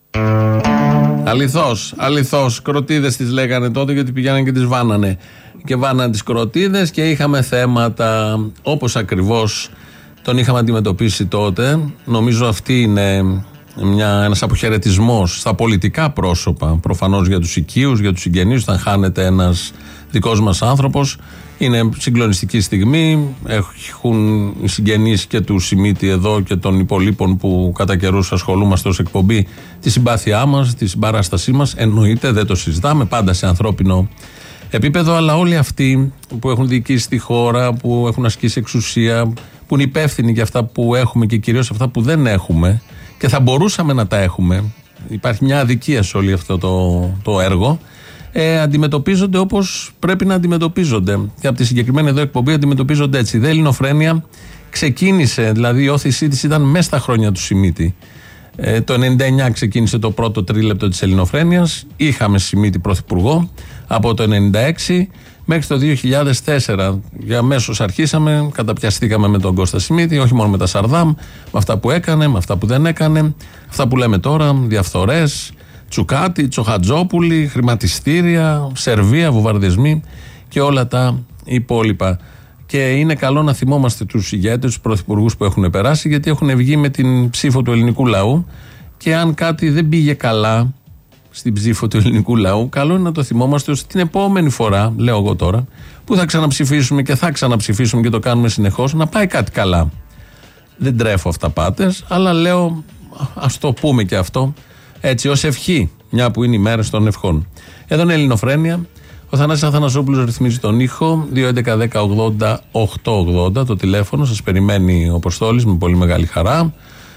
Αληθώς, κροτίδες τις λέγανε τότε, γιατί πηγαίνανε και τις βάνανε. Και βάνανε τις κροτίδες και είχαμε θέματα, όπως ακριβώς τον είχαμε αντιμετωπίσει τότε. Νομίζω αυτή είναι ένας αποχαιρετισμός στα πολιτικά πρόσωπα. Προφανώς για τους οικείους, για τους συγγενείς, όταν χάνεται ένας δικός μας άνθρωπος. Είναι συγκλονιστική στιγμή. Έχουν οι συγγενείς και του Σιμίτη εδώ και των υπολείπων που κατά καιρούς ασχολούμαστε ως εκπομπή τη συμπάθειά μας, τη συμπαράστασή μας. Εννοείται, δεν το συζητάμε, πάντα σε ανθρώπινο επίπεδο. Αλλά όλοι αυτοί που έχουν διοικήσει τη χώρα, που έχουν ασκήσει εξουσία, που είναι υπεύθυνοι για αυτά που έχουμε και κυρίως αυτά που δεν έχουμε και θα μπορούσαμε να τα έχουμε. Υπάρχει μια αδικία σε όλο αυτό το έργο. Αντιμετωπίζονται όπως πρέπει να αντιμετωπίζονται. Και από τη συγκεκριμένη εδώ εκπομπή αντιμετωπίζονται έτσι. Η δε Ελληνοφρένεια ξεκίνησε, δηλαδή η όθησή της ήταν μέσα στα χρόνια του Σιμίτη. Το 99 ξεκίνησε το πρώτο τρίλεπτο της Ελληνοφρένειας. Είχαμε Σιμίτη πρωθυπουργό από το 96 μέχρι το 2004. Για αμέσως αρχίσαμε, καταπιαστήκαμε με τον Κώστα Σιμίτη, όχι μόνο με τα Σαρδάμ, με αυτά που έκανε, με αυτά που δεν έκανε, αυτά που λέμε τώρα, διαφθορές, Τσουκάτι, Τσοχατζόπουλοι, χρηματιστήρια, Σερβία, βομβαρδισμοί και όλα τα υπόλοιπα. Και είναι καλό να θυμόμαστε τους ηγέτες, τους πρωθυπουργούς που έχουν περάσει, γιατί έχουν βγει με την ψήφο του ελληνικού λαού. Και αν κάτι δεν πήγε καλά στην ψήφο του ελληνικού λαού, καλό είναι να το θυμόμαστε ώστε την επόμενη φορά, λέω εγώ τώρα, που θα ξαναψηφίσουμε και θα ξαναψηφίσουμε και το κάνουμε συνεχώς, να πάει κάτι καλά. Δεν τρέφω αυταπάτες, αλλά λέω, ας το πούμε και αυτό. Έτσι, ως ευχή, μια που είναι οι μέρες των ευχών. Εδώ είναι η Ελληνοφρένεια. Ο Θανάσης Αθανασόπουλος ρυθμίζει τον ήχο. 2.11.10.80.880 το τηλέφωνο. Σας περιμένει ο Αποστόλης με πολύ μεγάλη χαρά.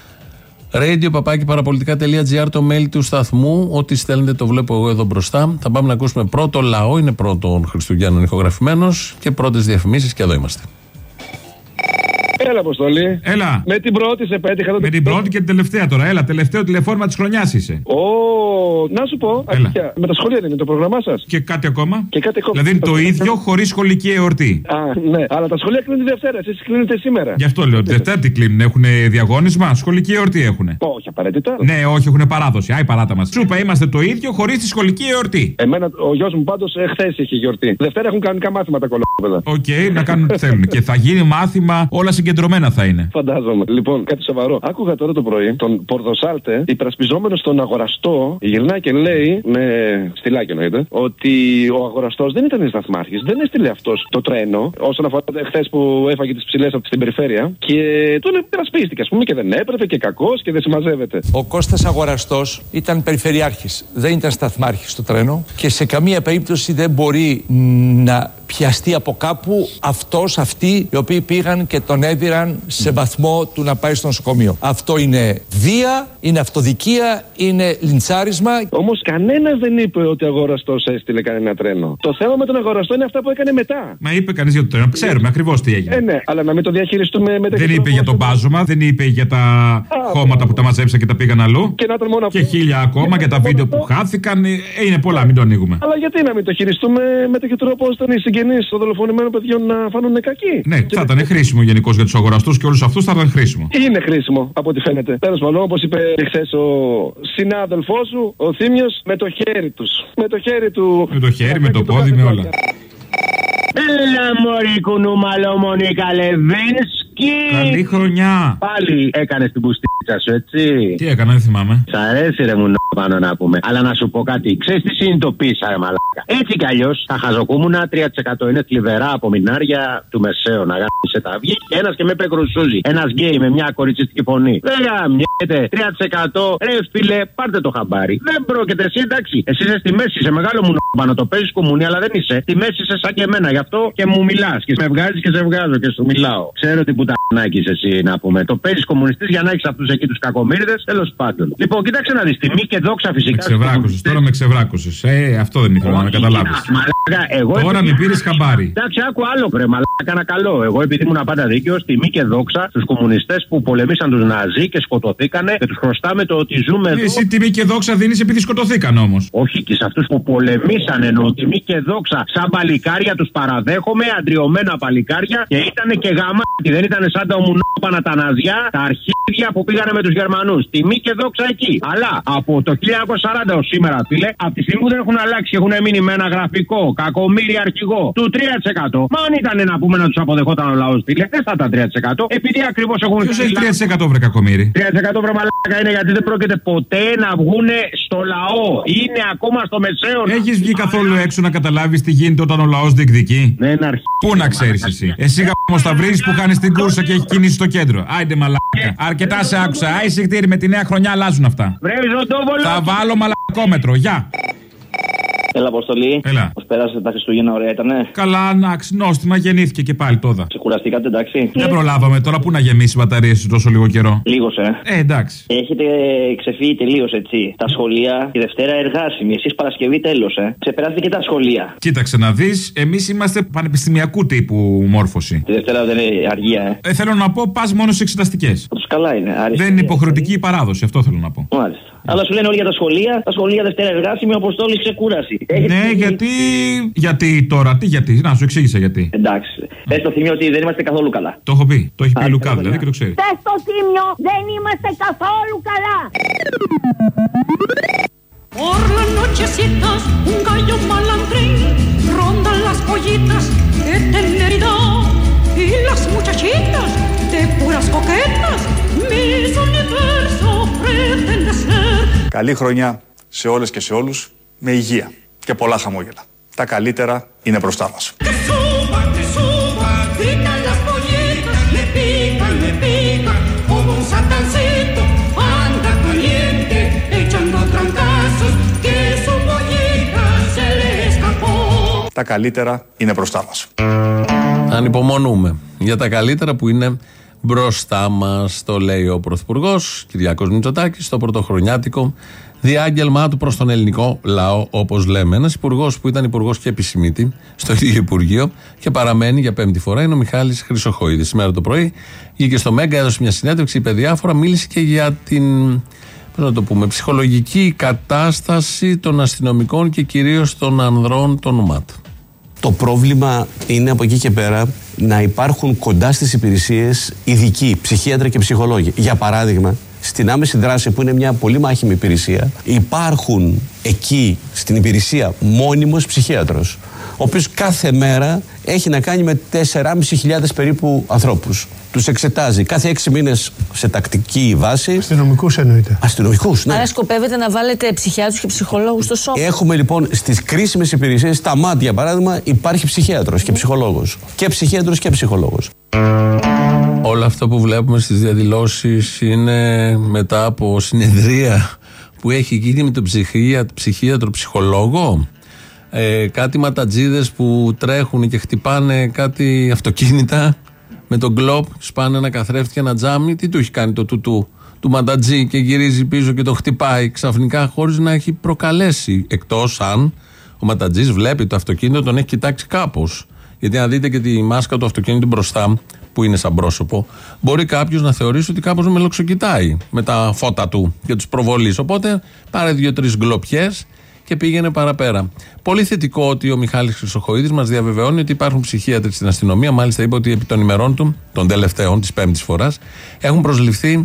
radio@parapolitica.gr το mail του σταθμού. Ό,τι στέλνετε το βλέπω εγώ εδώ μπροστά. Θα πάμε να ακούσουμε πρώτο λαό. Είναι πρώτον Χριστουγέννων ηχογραφημένος και πρώτες διαφημίσεις και εδώ είμαστε. Έλα, Αποστολή. Έλα. Με την πρώτη σε πέτυχα. Με την πρώτη και την τελευταία τώρα. Έλα, τελευταίο τηλεφώνημα της χρονιάς είσαι. Να σου πω. Αλήθεια, με τα σχολεία είναι το πρόγραμμά σας. Και κάτι ακόμα. Και κάτι ακόμα. Δηλαδή το ίδιο χωρίς σχολική εορτή. Ναι, αλλά τα σχολεία κλείνουν τη Δευτέρα. Εσείς κλείνετε σήμερα. Γι' αυτό λέω. Τη Δευτέρα τι κλείνουν. Έχουν διαγώνισμα. Σχολική εορτή έχουν. Όχι, απαραίτητα. Ναι, όχι, έχουν παράδοση. Άι, παράτα μας. Σου είπα, είμαστε το ίδιο χωρίς τη σχολική εορτή. Εμένα, ο γιος μου πάντως χθες είχε γιορτή. Δευτέρα έχουν κανονικά μάθημα τα κολόπεδα. Οκ, να κάνουν τι θέλουν. Και θα γίνει μάθημα, όλα συγκεντρωμένα θα είναι. Φαντάζομαι. Λοιπόν, κάτι σοβαρό. Άκουγα τώρα το πρωί τον Πορδοσάλτε, υπερασπιζόμενο στον αγοραστό, γυρνάει και λέει, με στυλάκι εννοείται, ότι ο αγοραστός δεν ήταν σταθμάρχης, δεν έστειλε αυτός το τρένο, όσον αφορά χθες που έφαγε τις ψηλές από την περιφέρεια, και τον υπερασπίστηκε, ας πούμε, και δεν έπρεπε και κακός και δεν συμμαζεύεται. Ο Κώστας Αγοραστός ήταν περιφερειάρχης, δεν ήταν σταθμάρχης στο τρένο και σε καμία περίπτωση δεν μπορεί να πιαστεί από κάπου αυτός, αυτοί οι οποίοι πήγαν και τον έδιραν σε βαθμό του να πάει στο νοσοκομείο. Αυτό είναι βία, είναι αυτοδικία, είναι λιντσάρισμα. Όμως κανένας δεν είπε ότι ο αγοραστός έστειλε κανένα τρένο. Το θέμα με τον αγοραστό είναι αυτά που έκανε μετά. Μα είπε κανείς για το τρένο, ξέρουμε ακριβώς τι έγινε. Ναι, αλλά να μην το διαχειριστούμε μετά. Δεν είπε για το μπάζωμα, δεν είπε για τα χώματα που τα μαζέψαν και τα πήγαν αλλού. Και χίλια ακόμα για τα βίντεο που χάθηκαν. Είναι πολλά, μην το ανοίγουμε. Αλλά γιατί να μην το χειριστούμε με τέτοιο τρόπο ώστε οι συγγενείς των δολοφονημένων παιδιών να φάνουν κακοί. Ναι, θα ήταν χρήσιμο γενικώς για τους αγοραστούς και όλους αυτούς θα ήταν χρήσιμο. Είναι χρήσιμο από ό,τι φαίνεται. Τέλος πάντων, όπως είπε χθες ο συνάδελφός σου, ο Θήμιος, με το χέρι τους. Με το χέρι του. Με το χέρι, με το πόδι, με όλα. Έλα μωρή κουνούμαλο Μονίκα Λεβίνσκι. Καλή χρονιά. Πάλι έκανες την πουστίτσα σου, έτσι. Τι έκανα, δεν θυμάμαι. Σ' αρέσει ρε μου πάνω να πούμε. Αλλά να σου πω κάτι. Ξέρεις τι συνειδητοποίησα ρε μαλάκα. Έτσι κι αλλιώς τα χαζοκούμουνα 3% είναι θλιβερά από μινάρια του Μεσαίου. Να γάμισε τα βγει. Ένας και με πεκρουσούζει. Ένας γκέι με μια κοριτσιστική φωνή. Δεν γάμιεται. 3% ρε φίλε, πάρτε το χαμπάρι. Δεν πρόκειται εσύ εντάξει. Εσύ είσαι στη μέση, είσαι μεγάλο μου πάνω. Το παίζεις κομμουνί, αλλά δεν είσαι. Στη μέση είσαι σαν και εμένα. Γι' αυτό και μου μιλάς. Και με βγάζεις και σε βγάζω και σου μιλάω. Ξέρω τι πουτανάκης εσύ να πούμε. Το παίζεις κομμουνιστής για να έχεις αυτούς εκεί τους κακομοίριδες. Τέλος πάντων. Λοιπόν, κοίταξε να δεις. Τιμή και δόξα φυσικά. Με ξεβράκωσες. Τώρα με ξεβράκωσες. Αυτό δεν ήθελα να καταλάβεις. Τώρα με πήρες χαμπάρι. Εντάξει, άκου άλλο βρε μαλάκα, ένα καλό. Εγώ επειδή ήμουν πάντα δίκαιος, τιμή και δόξα στους κομμουνιστές που πολεμήσαν τους Ναζί και σκοτωθήκανε και τους χρωστάμε το ότι ζούμε εδώ. Εσύ τιμή και δόξα δίνεις επειδή σκοτωθήκαν όμως. Όχι, και σε αυτούς που πολεμήσαν εννοώ τιμή και δόξα. Σαν παλικάρια τους παραδέχομαι, αντριωμένα παλικάρια και ήτανε και γαμάτι. Δεν ήτανε σαν σαν το μουνόπανα τα ναζιά, τα αρχίδια που πήγανε με τους Γερμανούς. Τιμή και δόξα εκεί. Αλλά από το 1940 ως σήμερα, φίλε, από τη στιγμή που δεν έχουν αλλάξει και έχουν μείνει με ένα γραφικό κακομοίρη αρχηγό του 3%. Μα αν ήταν να πούμε να τους αποδεχόταν ο λαός, φίλε, δεν θα ήταν 3%. Επειδή ακριβώς έχουν. Ποιος έχει 3% βρε κακομοίρη? 3% βρε μαλάκα είναι γιατί δεν πρόκειται ποτέ να βγούνε στο λαό. Είναι ακόμα στο μεσαίο. Έχεις βγει καθόλου έξω να καταλάβεις τι γίνεται όταν ο λαός διεκδικεί? Ναι, πού να ξέρεις εσύ? Εσύ γαμμός τα βρίζεις που χάνεις την κούρσα και έχει κινήσει στο κέντρο. Άιντε μαλάκα. Αρκετά σε άκουσα. Άισιχτήρι με τη νέα χρονιά αλλάζουν αυτά. Θα βάλω μαλακόμετρο. Γεια. Έλα, Αποστολή. Έλα. Πώς πέρασε τα Χριστούγεννα, ωραία ήτανε? Καλά, εντάξει, νόστιμα, γεννήθηκε και πάλι τώρα. Ξεκουραστήκατε, εντάξει? Δεν προλάβαμε τώρα, πού να γεμίσει η μπαταρία σου τόσο λίγο καιρό. Λίγος, εντάξει. Έχετε ξεφύγει τελείως, έτσι. Τα σχολεία, τη Δευτέρα εργάσιμη, εσείς Παρασκευή τέλος, Ξεπεράσετε και τα σχολεία. Κοίταξε να δεις, εμείς είμαστε πανεπιστημιακού τύπου μόρφωση. Τη Δευτέρα δεν είναι αργία, Θέλω να πω, πας μόνο σε εξεταστικές. Καλά είναι. Δεν είναι υποχρεωτική η παράδοση, αυτό θέλω να πω. Μάλιστα. Αλλά σου λένε όλοι για τα σχολεία. Τα σχολεία Δευτέρα εργάσιμη, όπως το όλοι ξεκούραση. Ναι, γιατί. Γιατί τώρα, γιατί. Να σου εξήγησα γιατί. Εντάξει. Πες στο Θήμιο ότι δεν είμαστε καθόλου καλά. Το έχω πει. Το έχει πει η Λουκά δηλαδή και το ξέρει. Πες στο Θήμιο δεν είμαστε καθόλου καλά. Por las nochecitas un gallo malandrín ronda las pollitas de teneridad y las muchachitas de puras coquetas mis universo pretende ser. Καλή χρονιά σε όλες και σε όλους, με υγεία και πολλά χαμόγελα. Τα καλύτερα είναι μπροστά μας. Τα καλύτερα είναι μπροστά μας. Ανυπομονούμε για τα καλύτερα που είναι μπροστά μας, το λέει ο Πρωθυπουργός Κυριάκος Μητσοτάκης στο πρωτοχρονιάτικο διάγγελμά του προς τον ελληνικό λαό, όπως λέμε. Ένας υπουργός που ήταν υπουργός και επισημήτη στο ίδιο Υπουργείο και παραμένει για πέμπτη φορά είναι ο Μιχάλης Χρυσοχοΐδης. Σήμερα το πρωί βγήκε στο Μέγκα, έδωσε μια συνέντευξη, είπε διάφορα, μίλησε και για την, πώς να το πούμε, ψυχολογική κατάσταση των αστυνομικών και κυρίως των ανδρών των ΟΜΑΤ. Το πρόβλημα είναι από εκεί και πέρα να υπάρχουν κοντά στις υπηρεσίες ειδικοί, ψυχίατροι και ψυχολόγοι. Για παράδειγμα, στην άμεση δράση που είναι μια πολύ μάχημη υπηρεσία, υπάρχουν εκεί στην υπηρεσία μόνιμος ψυχίατρος, ο οποίος κάθε μέρα έχει να κάνει με 4.500 περίπου ανθρώπους. Τους εξετάζει κάθε 6 μήνες σε τακτική βάση. Αστυνομικούς εννοείται. Αστυνομικούς, ναι. Άρα σκοπεύετε να βάλετε ψυχιάτρους και ψυχολόγους στο σώμα. Έχουμε λοιπόν στις κρίσιμες υπηρεσίες, στα ΜΑΤ για παράδειγμα, υπάρχει ψυχίατρος και ψυχολόγος. Και ψυχίατρος και ψυχολόγος. Όλο αυτό που βλέπουμε στις διαδηλώσεις είναι μετά από συνεδρία που έχει γίνει με τον ψυχίατρο ψυχολόγο. Κάτι ματατζίδες που τρέχουν και χτυπάνε κάτι αυτοκίνητα με τον γκλόπ, σπάνε ένα καθρέφτη και ένα τζάμι. Τι του έχει κάνει το τουτού του ματατζή και γυρίζει πίσω και το χτυπάει ξαφνικά χωρίς να έχει προκαλέσει, εκτός αν ο ματατζής βλέπει το αυτοκίνητο, τον έχει κοιτάξει κάπως. Γιατί αν δείτε και τη μάσκα του αυτοκίνητου μπροστά που είναι σαν πρόσωπο, μπορεί κάποιος να θεωρήσει ότι κάπως μελοξοκοιτάει με τα φώτα του και τους προβολείς. Οπότε πάρε 2-3 γκλοπιές και πήγαινε παραπέρα. Πολύ θετικό ότι ο Μιχάλης Χρυσοχοΐδης μας διαβεβαιώνει ότι υπάρχουν ψυχίατροι στην αστυνομία. Μάλιστα είπε ότι επί των ημερών του, των τελευταίων, της πέμπτης φοράς, έχουν προσληφθεί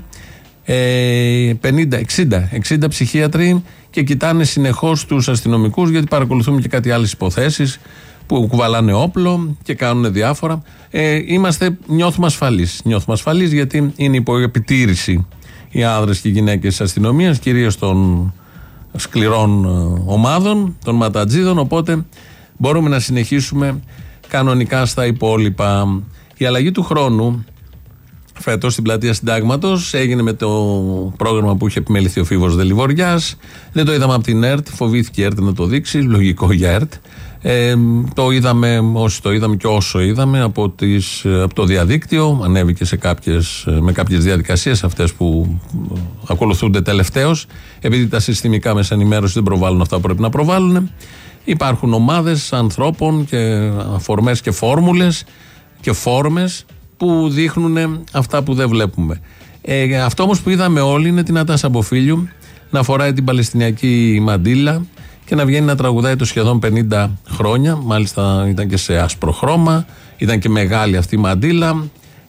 50-60 ψυχίατροι και κοιτάνε συνεχώς τους αστυνομικούς, γιατί παρακολουθούμε και κάτι άλλες υποθέσεις που κουβαλάνε όπλο και κάνουν διάφορα. Νιώθουμε ασφαλείς. Νιώθουμε ασφαλείς γιατί είναι υπό επιτήρηση οι άνδρες και οι γυναίκες της αστυνομίας, κυρίως των σκληρών ομάδων, των ματατζίδων, οπότε μπορούμε να συνεχίσουμε κανονικά στα υπόλοιπα. Η αλλαγή του χρόνου φέτος στην πλατεία Συντάγματος έγινε με το πρόγραμμα που είχε επιμεληθεί ο Φίβος Δελιβοριάς. Δεν το είδαμε από την ΕΡΤ, φοβήθηκε η ΕΡΤ να το δείξει, λογικό για ΕΡΤ. Το είδαμε, όσοι το είδαμε και όσο είδαμε από το διαδίκτυο, ανέβηκε με κάποιες διαδικασίες αυτές που ακολουθούνται τελευταίως, επειδή τα συστημικά μέσα ενημέρωση δεν προβάλλουν αυτά που πρέπει να προβάλλουν. Υπάρχουν ομάδες ανθρώπων και αφορμές και φόρμουλες και φόρμες που δείχνουν αυτά που δεν βλέπουμε. Αυτό όμως που είδαμε όλοι είναι την Ατάσα Μποφίλιου να φοράει την παλαιστινιακή μαντίλα και να βγαίνει να τραγουδάει το σχεδόν 50 χρόνια. Μάλιστα ήταν και σε άσπρο χρώμα, ήταν και μεγάλη αυτή η μαντίλα.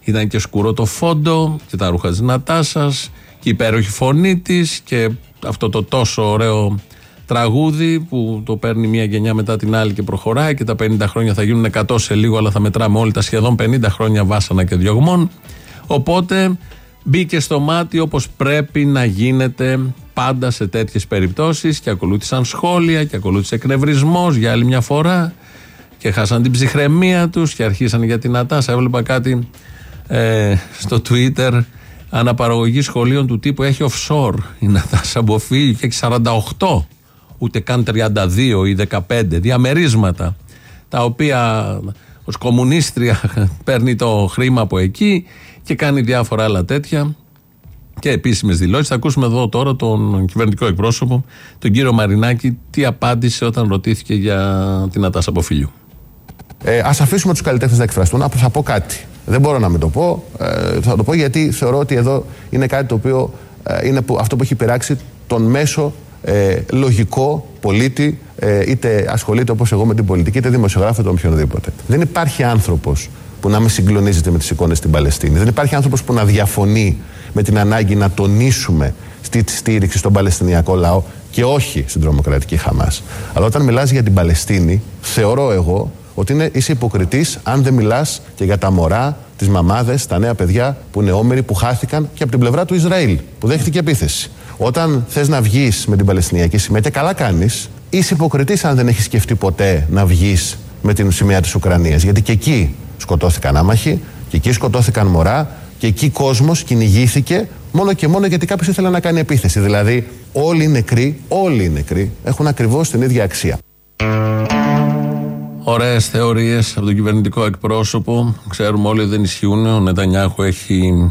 Ήταν και σκούρο το φόντο και τα ρούχα της Νατάσας και η υπέροχη φωνή της και αυτό το τόσο ωραίο τραγούδι που το παίρνει μια γενιά μετά την άλλη και προχωράει και τα 50 χρόνια θα γίνουν 100 σε λίγο, αλλά θα μετράμε όλοι τα σχεδόν 50 χρόνια βάσανα και διωγμών. Οπότε μπήκε στο μάτι όπως πρέπει να γίνεται πάντα σε τέτοιες περιπτώσεις και ακολούθησαν σχόλια και ακολούθησε εκνευρισμός για άλλη μια φορά και χάσαν την ψυχραιμία τους και αρχίσαν για την Νατάσα. Έβλεπα κάτι στο Twitter, αναπαραγωγή σχολείων του τύπου έχει offshore η Νατάσα Μποφίλη και έχει 48, ούτε καν 32 ή 15 διαμερίσματα, τα οποία ως κομμουνίστρια παίρνει το χρήμα από εκεί και κάνει διάφορα άλλα τέτοια και επίσημες δηλώσεις. Θα ακούσουμε εδώ τώρα τον κυβερνητικό εκπρόσωπο, τον κύριο Μαρινάκη, τι απάντησε όταν ρωτήθηκε για την Νατάσα Μποφίλιου. Ας αφήσουμε τους καλλιτέχνες να εκφραστούν. Θα πω κάτι. Δεν μπορώ να μην το πω. Θα το πω γιατί θεωρώ ότι εδώ είναι κάτι το οποίο είναι αυτό που έχει πειράξει τον μέσο λογικό πολίτη, είτε ασχολείται όπως εγώ με την πολιτική, είτε δημοσιογράφο, είτε οποιονδήποτε. Δεν υπάρχει άνθρωπος που να μην συγκλονίζεται με τις εικόνες στην Παλαιστίνη. Δεν υπάρχει άνθρωπος που να διαφωνεί με την ανάγκη να τονίσουμε στη στήριξη στον Παλαιστινιακό λαό και όχι στην τρομοκρατική Χαμάς. Αλλά όταν μιλάς για την Παλαιστίνη, θεωρώ εγώ ότι είσαι υποκριτής αν δεν μιλάς και για τα μωρά, τις μαμάδες, τα νέα παιδιά που είναι όμεροι, που χάθηκαν και από την πλευρά του Ισραήλ, που δέχτηκε επίθεση. Όταν θες να βγεις με την Παλαιστινιακή σημαία, και καλά κάνεις, είσαι υποκριτής αν δεν έχεις σκεφτεί ποτέ να βγεις με την σημαία της Ουκρανίας. Γιατί και εκεί σκοτώθηκαν άμαχοι, και εκεί σκοτώθηκαν μωρά, και εκεί κόσμος κυνηγήθηκε μόνο και μόνο γιατί κάποιος ήθελε να κάνει επίθεση. Δηλαδή, όλοι οι νεκροί έχουν ακριβώς την ίδια αξία. Ωραίες θεωρίες από τον κυβερνητικό εκπρόσωπο. Ξέρουμε όλοι ότι δεν ισχύουν. Ο Νετανιάχου έχει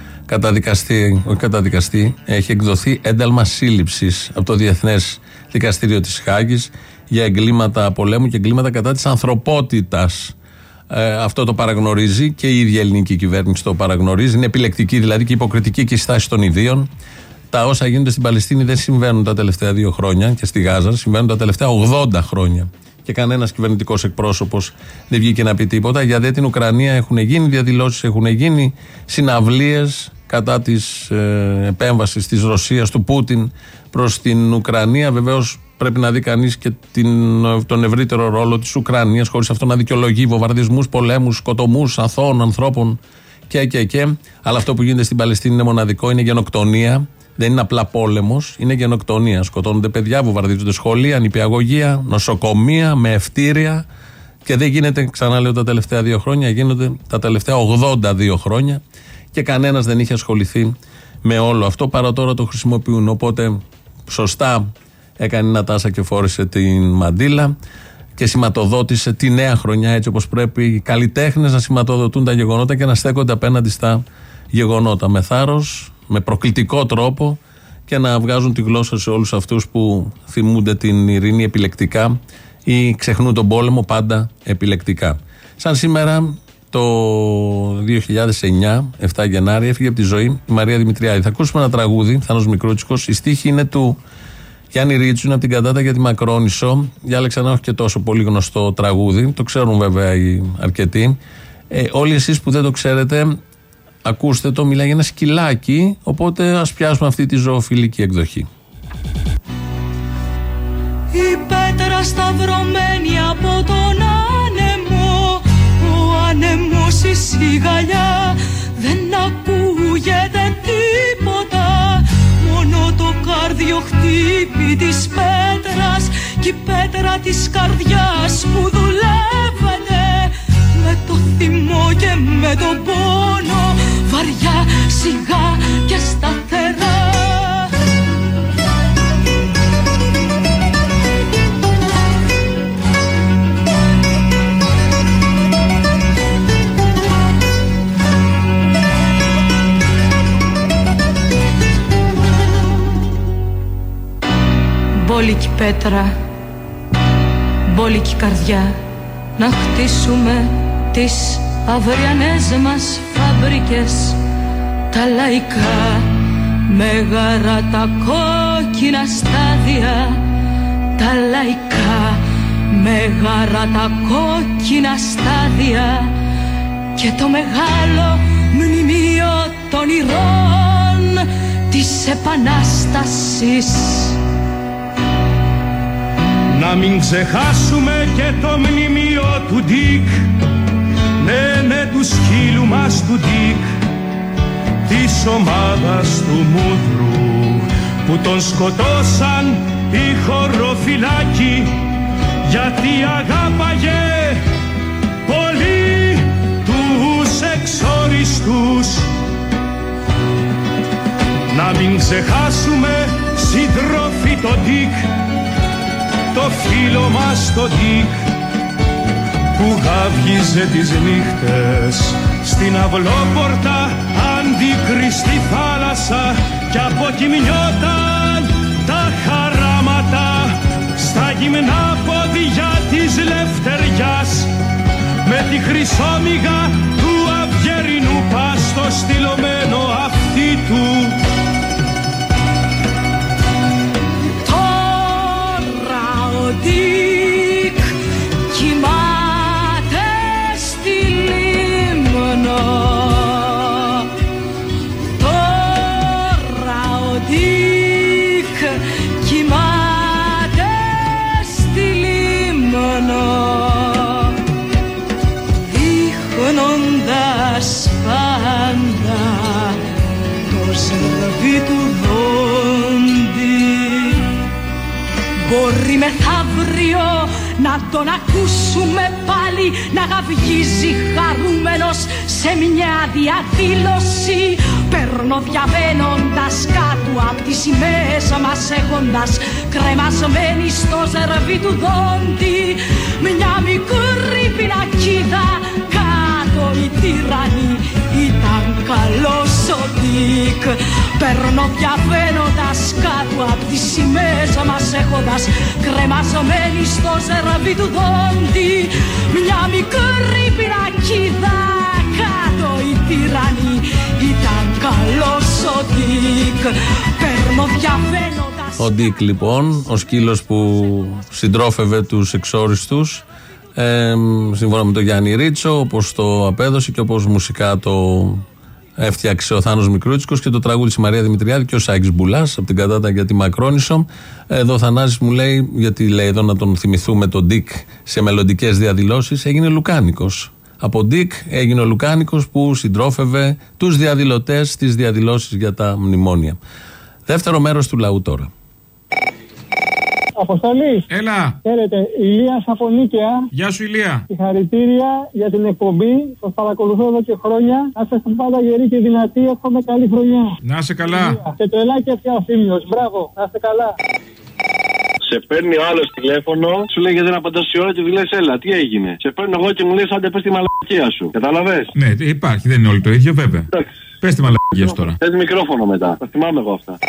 έχει εκδοθεί ένταλμα σύλληψης από το Διεθνές Δικαστήριο της Χάγης για εγκλήματα πολέμου και εγκλήματα κατά της ανθρωπότητας. Αυτό το παραγνωρίζει και η ίδια ελληνική κυβέρνηση το παραγνωρίζει. Είναι επιλεκτική δηλαδή και υποκριτική και η στάση των ιδίων. Τα όσα γίνονται στην Παλαιστίνη δεν συμβαίνουν τα τελευταία 2 χρόνια και στη Γάζα συμβαίνουν τα τελευταία 80 χρόνια. Και κανένας κυβερνητικός εκπρόσωπος δεν βγήκε να πει τίποτα. Γιατί την Ουκρανία έχουν γίνει διαδηλώσεις, έχουν γίνει συναυλίες κατά της επέμβασης της Ρωσίας, του Πούτιν προς την Ουκρανία. Βεβαίως πρέπει να δει κανείς και τον ευρύτερο ρόλο της Ουκρανίας, χωρίς αυτό να δικαιολογεί βομβαρδισμούς, πολέμους, σκοτωμούς αθώων ανθρώπων και. Αλλά αυτό που γίνεται στην Παλαιστίνη είναι μοναδικό, είναι γενοκτονία. Δεν είναι απλά πόλεμος, είναι γενοκτονία. Σκοτώνονται παιδιά, βομβαρδίζονται σχολεία, νηπιαγωγεία, νοσοκομεία, με ευτήρια. Και δεν γίνεται, ξαναλέω, τα τελευταία 2 χρόνια, γίνονται τα τελευταία 82 χρόνια. Και κανένας δεν είχε ασχοληθεί με όλο αυτό, παρά τώρα το χρησιμοποιούν. Οπότε, σωστά έκανε η Νατάσα και φόρησε την μαντίλα και σηματοδότησε τη νέα χρονιά έτσι όπως πρέπει. Οι καλλιτέχνες να σηματοδοτούν τα γεγονότα και να στέκονται απέναντι στα γεγονότα με θάρρος, με προκλητικό τρόπο και να βγάζουν τη γλώσσα σε όλους αυτούς που θυμούνται την ειρήνη επιλεκτικά ή ξεχνούν τον πόλεμο πάντα επιλεκτικά. Σαν σήμερα το 2009, 7 Γενάρη, έφυγε από τη ζωή η Μαρία Δημητριάδη. Θα ακούσουμε ένα τραγούδι, Θάνος Μικρούτσικος. Η στίχη είναι του Γιάννη Ρίτσου, από την Καντάτα για τη Μακρόνισσο. Διάλεξα να όχι και τόσο πολύ γνωστό τραγούδι, το ξέρουν βέβαια οι αρκετοί. Όλοι εσείς που δεν το ξέρετε, ακούστε το, μιλάει για ένα σκυλάκι, οπότε ας πιάσουμε αυτή τη ζωοφιλική εκδοχή. Η πέτρα σταυρωμένη από τον άνεμο, ο άνεμος η σιγαλιά, δεν ακούγεται τίποτα, μόνο το καρδιοχτύπη της πέτρας κι η πέτρα της καρδιάς που δουλεύεται με το θυμό και με τον πόνο, βαριά, σιγά και σταθερά. Μπόλικη πέτρα, μπόλικη καρδιά, να χτίσουμε τις αυριανές μας φάμπρικες, τα λαϊκά μέγαρα, τα κόκκινα στάδια, τα λαϊκά μέγαρα, τα κόκκινα στάδια και το μεγάλο Επανάστασης. Να μην ξεχάσουμε και το μνημείο του Ντίκ, ναι, του σκύλου μας του Ντίκ, της ομάδας του Μούδρου που τον σκοτώσαν οι χωροφυλάκοι, γιατί αγάπαγε πολύ τους εξόριστους. Να μην ξεχάσουμε, σύντροφοι, το Ντίκ, το φίλο μας το Ντίκ, που γάβγιζε τις νύχτες στην αυλόπορτα αντίκριστη θάλασσα κι αποκοιμιόταν τα χαράματα στα γυμνά πόδια της λευτεριάς, με τη χρυσόμυγα του αυγερινού πάστο στυλωμένο αυτί του. Τώρα ο Ντίκ κοιμάται στη Λίμνο. Τώρα ο Ντίκ κοιμάται στη Λίμνο, δείχνοντας πάντα το σερβί του δόντι. Μπορεί μεθαύριο να τον ακούσουμε πάλι να γαυγίζει χαρούμενος σε μια διαδήλωση, περνοδιαβαίνοντας κάτω απ' τις σημαίες μας έχοντας κρεμασμένη στο ζερβί του δόντι μια μικρή πινακίδα κάτω η τυραννή. Ήταν καλός ο Ντίκ, περνοδιαβαίνοντας κάτω απ' τις σημαίες μας έχοντας κρεμασμένη στο ζερβί του δόντι μια μικρή πινακίδα κάτω η τυραννή. Ήταν καλός ο Ντίκ, περνοδιαβαίνοντας. Ο Ντίκ λοιπόν, ο σκύλος που συντρόφευε τους εξόριστους, σύμφωνα με τον Γιάννη Ρίτσο, όπως το απέδωσε και όπως μουσικά το έφτιαξε ο Θάνος Μικρούτσικος και το τραγούδι της Μαρία Δημητριάδη και ο Σάκης Μπουλάς από την Κατάτα για τη Μακρόνισσο. Εδώ ο Θανάσης μου λέει, γιατί λέει εδώ να τον θυμηθούμε τον Ντίκ σε μελλοντικές διαδηλώσεις, έγινε Λουκάνικος. Από Ντίκ έγινε ο Λουκάνικος που συντρόφευε τους διαδηλωτές στις διαδηλώσεις για τα μνημόνια. Δεύτερο μέρος του λαού τώρα. Αποστολή. Έλα. Χαίρετε. Ηλίας από Νίκαια. Γεια σου, Ηλία. Συγχαρητήρια για την εκπομπή. Σας παρακολουθώ εδώ και χρόνια. Να είστε πάντα γεροί και δυνατοί. Εύχομαι καλή χρονιά. Να είσαι καλά. Και τρελάκια πια ο Θήμιος. Μπράβο. Να είστε καλά. Σε παίρνει ο άλλος τηλέφωνο, σου λέει γιατί δεν απαντάς η ώρα και του λες έλα, τι έγινε. Σε παίρνω εγώ και μου λες άντε πες τη μαλακία σου. Κατάλαβες. Ναι, υπάρχει, δεν είναι όλο το ίδιο, βέβαια. Πες τη μαλακία σου τώρα. Πες μικρόφωνο μετά. Θα θυμάμαι εγώ αυτά.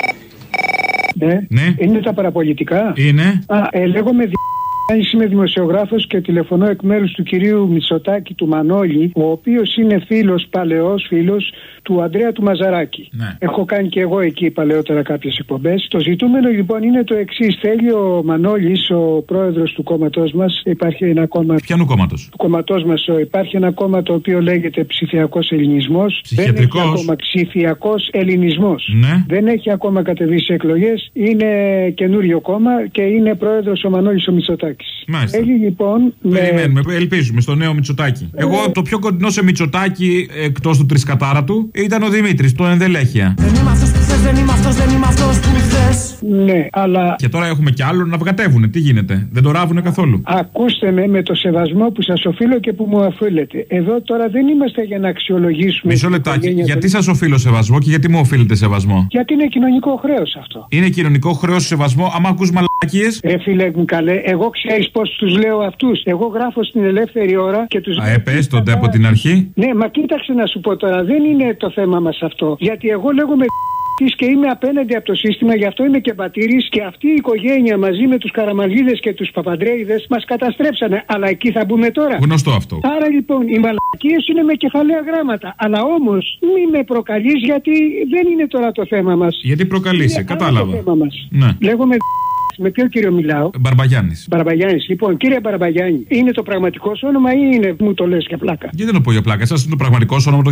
Ναι. Είναι τα παραπολιτικά. Είναι. Λέγομαι είμαι δημοσιογράφος και τηλεφωνώ εκ μέρους του κυρίου Μητσοτάκη του Μανώλη, ο οποίος είναι φίλος, παλαιός φίλος του Ανδρέα του Μαζαράκη. Ναι. Έχω κάνει και εγώ εκεί παλαιότερα κάποιες εκπομπές. Το ζητούμενο λοιπόν είναι το εξής. Θέλει ο Μανώλης, ο πρόεδρος του κόμματός μας, υπάρχει ένα κόμμα. Ποιανού κόμματος? Του κόμματός μας υπάρχει ένα κόμμα το οποίο λέγεται Ψηφιακός Ελληνισμός. Ψυχιατρικός. Δεν έχει ακόμα Ψηφιακός Ελληνισμός. Ναι. Δεν έχει ακόμα κατεβεί σε εκλογές. Είναι καινούριο κόμμα και είναι πρόεδρος ο Μανώλης ο Μητσοτάκης. Μάλιστα. Έχει λοιπόν. Περιμένουμε, ελπίζουμε στο νέο Μητσοτάκη. Εγώ το πιο κοντινό σε Μητσοτάκη εκτός του τρισκατάρα του ήταν ο Δημήτρης, το ενδελέχεια. Δεν είμαι αυτός που θες, δεν είμαι αυτός, δεν είμαι αυτός που θες. Ναι, αλλά. Και τώρα έχουμε κι άλλο να βγατεύουνε. Τι γίνεται, δεν το ράβουνε καθόλου. Ακούστε με το σεβασμό που σας οφείλω και που μου οφείλετε. Εδώ τώρα δεν είμαστε για να αξιολογήσουμε. Μισό λεπτάκι. Γιατί σας οφείλω σεβασμό και γιατί μου οφείλετε σεβασμό? Γιατί είναι κοινωνικό χρέος αυτό. Είναι κοινωνικό χρέος σεβασμό, άμα ακούς μαλακίες. Φίλε μου καλέ, εγώ ξέρεις πώς τους λέω αυτούς. Εγώ γράφω στην ελεύθερη ώρα και τους. Πες τότε από την αρχή. Ναι, μα κοίταξε να σου πω τώρα, δεν είναι το θέμα μας αυτό. Γιατί εγώ λέγομαι και είμαι απέναντι από το σύστημα, γι' αυτό είμαι και πατήρης και αυτή η οικογένεια μαζί με τους Καραμαλίδες και τους Παπαντρέιδες μας καταστρέψανε. Αλλά εκεί θα μπούμε τώρα. Γνωστό αυτό. Άρα λοιπόν οι μαλακίες είναι με κεφαλαία γράμματα. Αλλά όμως μη με προκαλείς γιατί δεν είναι τώρα το θέμα μας. Γιατί προκαλείσαι, κατάλαβα. Το θέμα μας. Ναι. Λέγομαι. Με ποιο κύριο μιλάω? Μπαρμπαγιάννης. Μπαρμπαγιάννης. Λοιπόν, κύριε Μπαρμπαγιάννη, είναι το πραγματικό σου όνομα ή είναι μου το λες για πλάκα? Γιατί δεν το πω για πλάκα, σας είναι το πραγματικό σου όνομα το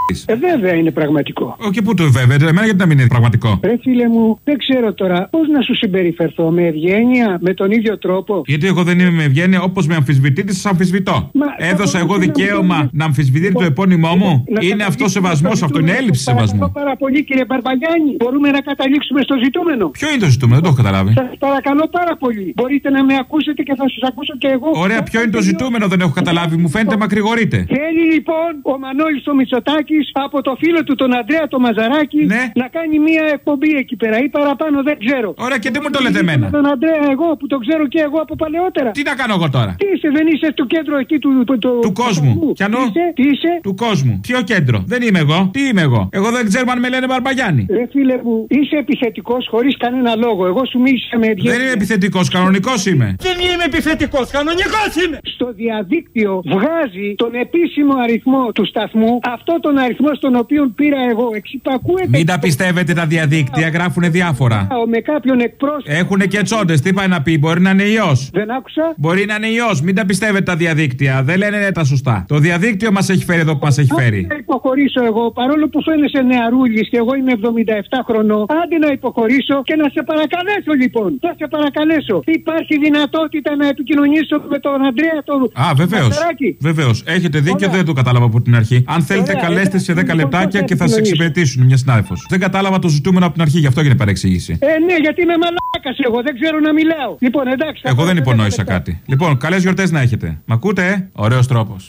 Βέβαια είναι πραγματικό. Όχι, πού το βέβαια, εμένα γιατί να μην είναι πραγματικό. Ρε φίλε μου, δεν ξέρω τώρα πώς να σου συμπεριφερθώ, με ευγένεια, με τον ίδιο τρόπο. Γιατί εγώ δεν είμαι με ευγένεια, όπως με αμφισβητείτε, σας αμφισβητώ. Έδωσα εγώ δικαίωμα να αμφισβητείτε το επώνυμό μου. Είναι αυτό σεβασμός, αυτό είναι έλλειψη σεβασμού. Πάρα πολύ, κύριε Μπαρμπαγιάννη. Μπορούμε να καταλήξουμε στο ζητούμενο. Ποιο είναι το ζητούμενο, δεν το έχω καταλάβει. Σας παρακαλώ πάρα πολύ. Μπορείτε να με ακούσετε και θα σας ακούσω και εγώ. Ωραία, ποιο είναι το ζητούμενο, δεν έχω καταλάβει. Μου φαίνεται μακρηγορείτε. Θέλει λοιπόν ο Μανώλης ο Μητσοτάκης από το φίλο του τον Αντρέα το Μαζαράκη να κάνει μία εκπομπή εκεί πέρα ή παραπάνω, δεν ξέρω. Ωραία, και τι μου το λέτε εμένα. Τον Αντρέα εγώ που τον ξέρω και εγώ από παλαιότερα. Τι να κάνω εγώ τώρα. Τι είσαι, δεν είσαι στο κέντρο εκεί του κόσμου. Πιανού. Τι είσαι. Του κόσμου. Ποιο κέντρο. Δεν είμαι εγώ. Τι είμαι εγώ. Εγώ δεν ξέρω αν με λένε Μπαρμπαγιάννη. Ρε φίλε μου, είσαι επιθετικός χωρίς κανένα λόγο. Εγώ σου μίλησα με ευγένεια. Δεν είμαι επιθετικός, κανονικός είμαι. Δεν είμαι επιθετικός, κανονικός είμαι. Στο διαδίκτυο βγάζει τον επίσημο αριθμό του σταθμού, αυτό τον αριθμό στον οποίο πήρα εγώ. Εξυπακούεται. Μην τα πιστεύετε τα διαδίκτυα, γράφουνε διάφορα. Με κάποιον εκπρόσωπο. Έχουνε και τσόντες, τι πάει να πει, μπορεί να είναι ιός. Δεν άκουσα. Μπορεί να είναι ιός, μην τα πιστεύετε τα διαδίκτυα, δεν λένε τα σωστά. Το διαδίκτυο μας έχει φέρει εδώ που μας έχει φέρει. Να υποχωρήσω εγώ, παρόλο που φαίνεσαι νεαρούλης και εγώ είμαι 77 χρονών, άντε να υποχωρήσω και να σε παρακαλέσω λοιπόν. Θα σε παρακαλέσω. Υπάρχει δυνατότητα να επικοινωνήσω με τον Αντρέα τον. Βεβαίως. Βεβαίως. Έχετε δίκιο, δεν το κατάλαβα από την αρχή. Αν θέλετε, καλέστε σε 10 λεπτάκια και θα σε εξυπηρετήσουν μια συνάδελφος. Δεν κατάλαβα το ζητούμενο από την αρχή, γι' αυτό έγινε παρεξήγηση. Ναι, γιατί είμαι μαλάκας εγώ, δεν ξέρω να μιλάω. Λοιπόν, εντάξει. Εγώ δεν υπονόησα κάτι. Λοιπόν, καλές γιορτές να έχετε. Μ' ακούτε, ωραίος τρόπος.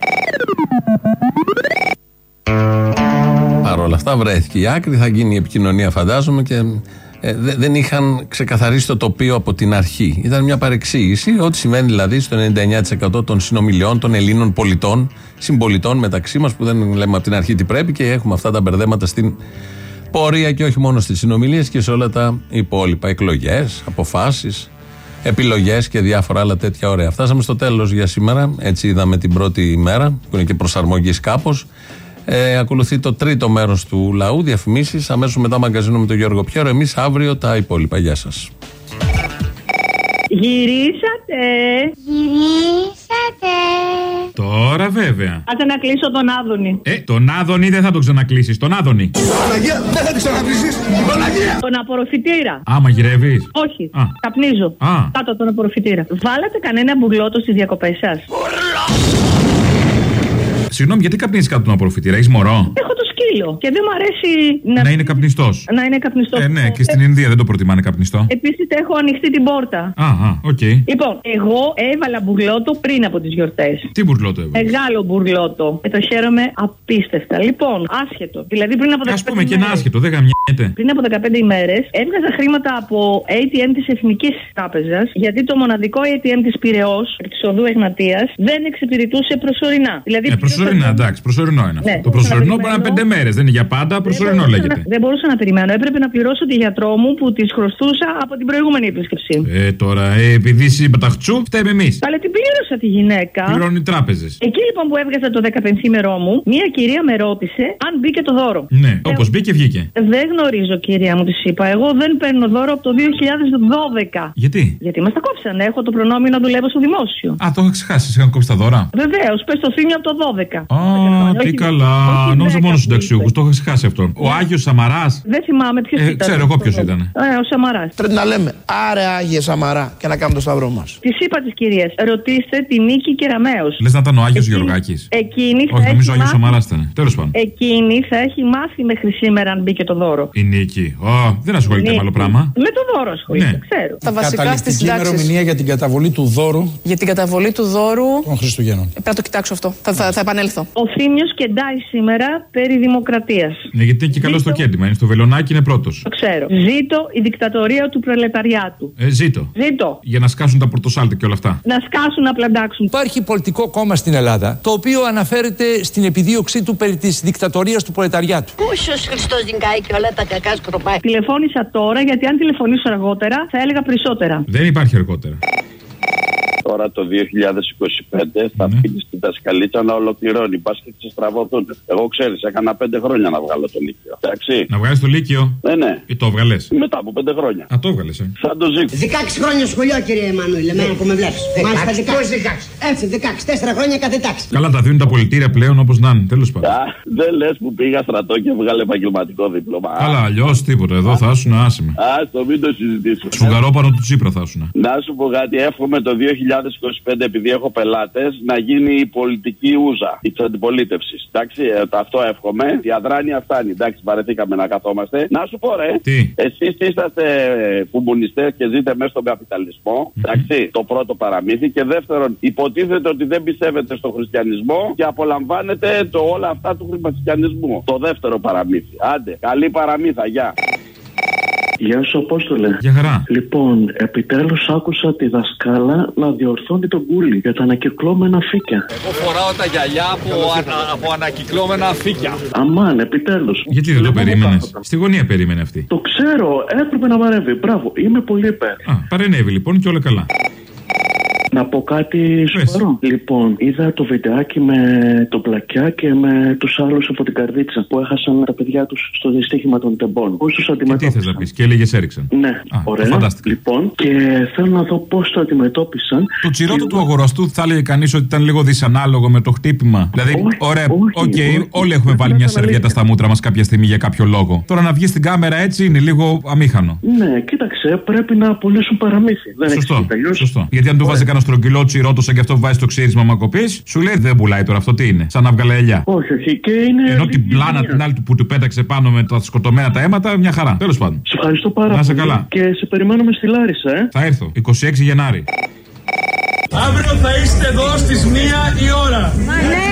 Παρ' όλα αυτά βρέθηκε η άκρη, θα γίνει η επικοινωνία φαντάζομαι και δεν είχαν ξεκαθαρίσει το τοπίο από την αρχή. Ήταν μια παρεξήγηση, ό,τι συμβαίνει δηλαδή στο 99% των συνομιλιών των Ελλήνων πολιτών, συμπολιτών μεταξύ μας, που δεν λέμε από την αρχή τι πρέπει και έχουμε αυτά τα μπερδέματα στην πορεία και όχι μόνο στις συνομιλίες και σε όλα τα υπόλοιπα. Εκλογές, αποφάσεις, επιλογές και διάφορα άλλα τέτοια ωραία. Φτάσαμε στο τέλος για σήμερα. Έτσι είδαμε την πρώτη ημέρα, που είναι και προσαρμογής κάπως. Ακολουθεί το τρίτο μέρος του λαού, διαφημίσεις. Αμέσως μετά μαγκαζίνο με τον Γιώργο Πιέρο. Εμείς αύριο τα υπόλοιπα. Γεια σας. Γυρίσατε. Τώρα βέβαια. Άντε να κλείσω τον Άδωνη. Τον Άδωνη δεν θα τον ξανακλείσεις. Τον Άδωνη. Παναγία, δεν θα τον ξανακλείσεις. Παναγία. Τον απορροφητήρα. Μαγειρεύεις. Όχι. Καπνίζω. Κάτω τον απορροφητήρα. Βάλατε κανένα μπουρλότο στις διακοπές σας? Συγγνώμη, γιατί καπνίζεις κάτω τον απορροφητήρα, έχεις μωρό? Έχω το σκύλο και δεν μου αρέσει να είναι καπνιστός. Να είναι καπνιστός. Ναι, και στην Ινδία δεν το προτιμάνε καπνιστό. Επίσης έχω ανοιχτεί την πόρτα. Οκ. Λοιπόν, εγώ έβαλα μπουρλότο πριν από τις γιορτές. Τι μπουρλότο έβαλα? Μεγάλο μπουρλότο. Το χαίρομαι απίστευτα. Λοιπόν, άσχετο. Δηλαδή πριν από 15 ημέρες. Ας πούμε και ένα άσχετο, δεν γαμιέται. Πριν από 15 ημέρες έβγαζα χρήματα από ATM της Εθνικής Τράπεζας, γιατί το μοναδικό ATM της Πειραιώς, της οδού Εγνατίας, δεν εξυπηρετούσε προσωρινά. Δηλαδή, προσωρινά, εντάξει, προσωρινό είναι αυτό. Το προσωρινό μπορεί να είναι 5 μέρες, δεν είναι για πάντα, προσωρινό λέγεται. Δεν μπορούσα να περιμένω. Έπρεπε να πληρώσω τη γιατρό μου που τη χρωστούσα από την προηγούμενη επίσκεψη. Τώρα, επειδή εσύ παταχτσού, φταίμε εμείς. Αλλά την πλήρωσα τη γυναίκα. Πληρώνουν οι τράπεζες. Εκεί λοιπόν που έβγαζα το 15ήμερό μου, μία κυρία με ρώτησε αν μπήκε το δώρο. Ναι, όπως μπήκε, βγήκε. Δεν γνωρίζω, κυρία μου, τη είπα. Εγώ δεν παίρνω δώρο από το 2012. Γιατί? Γιατί μας τα κόψανε. Έχω το προνόμιο να δουλεύω στο δημόσιο. Το είχα ξεχάσει. Είχαν κόψει τα δώρα. Βεβαίως, πες το θύμιο από το 12. Τι καλά. Νόμιζα μόνο στους συνταξιούχους. Το είχα ξεχάσει αυτό. Ο Άγιος Σαμαράς. Δεν θυμάμαι ποιος ήταν. Ξέρω εγώ ποιος ήταν. Ο Σαμαράς. Πρέπει να λέμε άρε Άγιε Σαμαρά και να κάνουμε το σταυρό μας. Της είπα της κυρίας, ρωτήστε τη Νίκη Κεραμέως. Λες να ήταν ο Άγιος Γεωργάκης? Όχι, νομίζω ο Άγιος Σαμαράς ήταν. Τέλος πάντων. Εκείνη θα έχει μάθει μέχρι σήμερα αν μπήκε το δώρο. Η Νίκη. Δεν ασχολείται με άλλο πράγμα. Με το δώρο ασχολείται, ξέρω. Τα βασικά στις συντάξεις. Ημερομηνία για την καταβολή του δώρου. Για την καταβολή του δώρου. Των Χριστουγέννων. Πρέπει να το κοιτάξω αυτό. Θα επανέλθω. Ο Θήμιος κεντάει σήμερα περί δημοκρατίας. Ναι, γιατί είναι και καλό στο κέντημα. Είναι στο βελονάκι, είναι πρώτος. Το ξέρω. Ζήτω η δικτατορία του προλεταριάτου. Ζήτω. Για να σκάσουν τα πορτοσάλτε και όλα αυτά. Να σκάσουν, να πλαντάξουν. Υπάρχει πολιτικό κόμμα στην Ελλάδα το οποίο αναφέρεται στην επιδίωξή του περί της δικτατορίας του προλεταριάτου. Πούσος Χριστός νικάει και όλα τα κακά σκροπάει. Τηλεφώνησα τώρα γιατί αν τηλεφωνήσω αργότερα θα έλεγα περισσότερα. Δεν υπάρχει αργότερα. Τώρα το 2025 θα αφήνει την δασκαλίτσα να ολοκληρώνει. Πα και σε στραβωθούν. Εγώ ξέρεις, έκανα 5 χρόνια να βγάλω το Λύκειο. Εντάξει. Να βγάλεις το Λύκειο. Ναι. Ή το βγάλες. Μετά από 5 χρόνια. Α, το βγάλες, Σαν το Ζήκο. 16 χρόνια σχολείο, κύριε Εμμανουήλ. Εμένα που με βλέπεις. Μάλιστα 16. Έτσι, 16. 4 χρόνια κάθε τάξη. Καλά, τα δίνουν τα πολιτήρια πλέον όπως να είναι. Τέλος πάντων. Δεν λες που πήγα στρατό και βγάλε επαγγελματικό δίπλωμα. Καλά, αλλιώς τίποτα. Εδώ θα ήσουν άσημα. Το μην το συζητήσουμε. Σφουγγαρόπανο του Τσίπρα θα ήσουν. Να σου πω κάτι, εύχομαι το 2025, επειδή έχω πελάτες, να γίνει η πολιτική ούζα τη αντιπολίτευση. Εντάξει, αυτό εύχομαι. Η αδράνεια φτάνει. Εντάξει, βαρεθήκαμε να καθόμαστε. Να σου πω, ρε. Τι? Εσείς είσαστε κομμουνιστές και ζείτε μέσα στον καπιταλισμό. Εντάξει, το πρώτο παραμύθι. Και δεύτερον, υποτίθεται ότι δεν πιστεύετε στον χριστιανισμό και απολαμβάνετε όλα αυτά του χριστιανισμού. Το δεύτερο παραμύθι. Άντε, καλή παραμύθα, γεια. Γεια σου, Απόστολε. Γεια χαρά. Λοιπόν, επιτέλους άκουσα τη δασκάλα να διορθώνει τον κούλι για τα ανακυκλώμενα φύκια. Εγώ φοράω τα γυαλιά από ανακυκλώμενα φύκια. Αμάν, επιτέλους. Γιατί δεν το περίμενες? Στη γωνία περίμενε αυτή. Το ξέρω, έπρεπε να παρέμβει. Μπράβο, είμαι πολύ υπέρ. Παρενέβη λοιπόν και όλα καλά. Να πω κάτι σοβαρό. Λοιπόν, είδα το βιντεάκι με τον Πλακιά και με τους άλλους από την Καρδίτσα που έχασαν τα παιδιά τους στο δυστύχημα των τεμπών. Πώς τους αντιμετώπισαν? Τι θες να πεις, και έλεγες έριξαν. Ναι, ωραία. Λοιπόν, και θέλω να δω πώς το αντιμετώπισαν. Το τσιρότο του αγοραστού θα έλεγε κανείς ότι ήταν λίγο δυσανάλογο με το χτύπημα. Δηλαδή, ωραία, όλοι έχουμε βάλει μια σερβιέτα στα μούτρα μας κάποια στιγμή για κάποιο λόγο. Τώρα να βγει στην κάμερα έτσι είναι λίγο αμήχανο. Ναι, κοίταξε, πρέπει να απολύσουν παραμύθι. Σωστό. Γιατί αν του βάζει κανένα στρογγυλό τσιρότο σαν και αυτό που βάζει στο ξύρισμα μακοπής, σου λέει δεν πουλάει τώρα αυτό, τι είναι? Σαν να βγάλε ελιά. Όχι. Και είναι. Ενώ την πλάνα την άλλη που του πέταξε πάνω με τα σκοτωμένα τα αίματα, μια χαρά. Τέλος πάντων. Σε ευχαριστώ πάρα πολύ. Να είσαι καλά. Και σε περιμένουμε στη Λάρισα, Θα έρθω 26 Γενάρη. Αύριο θα είστε εδώ στις 1 η ώρα. Ναι,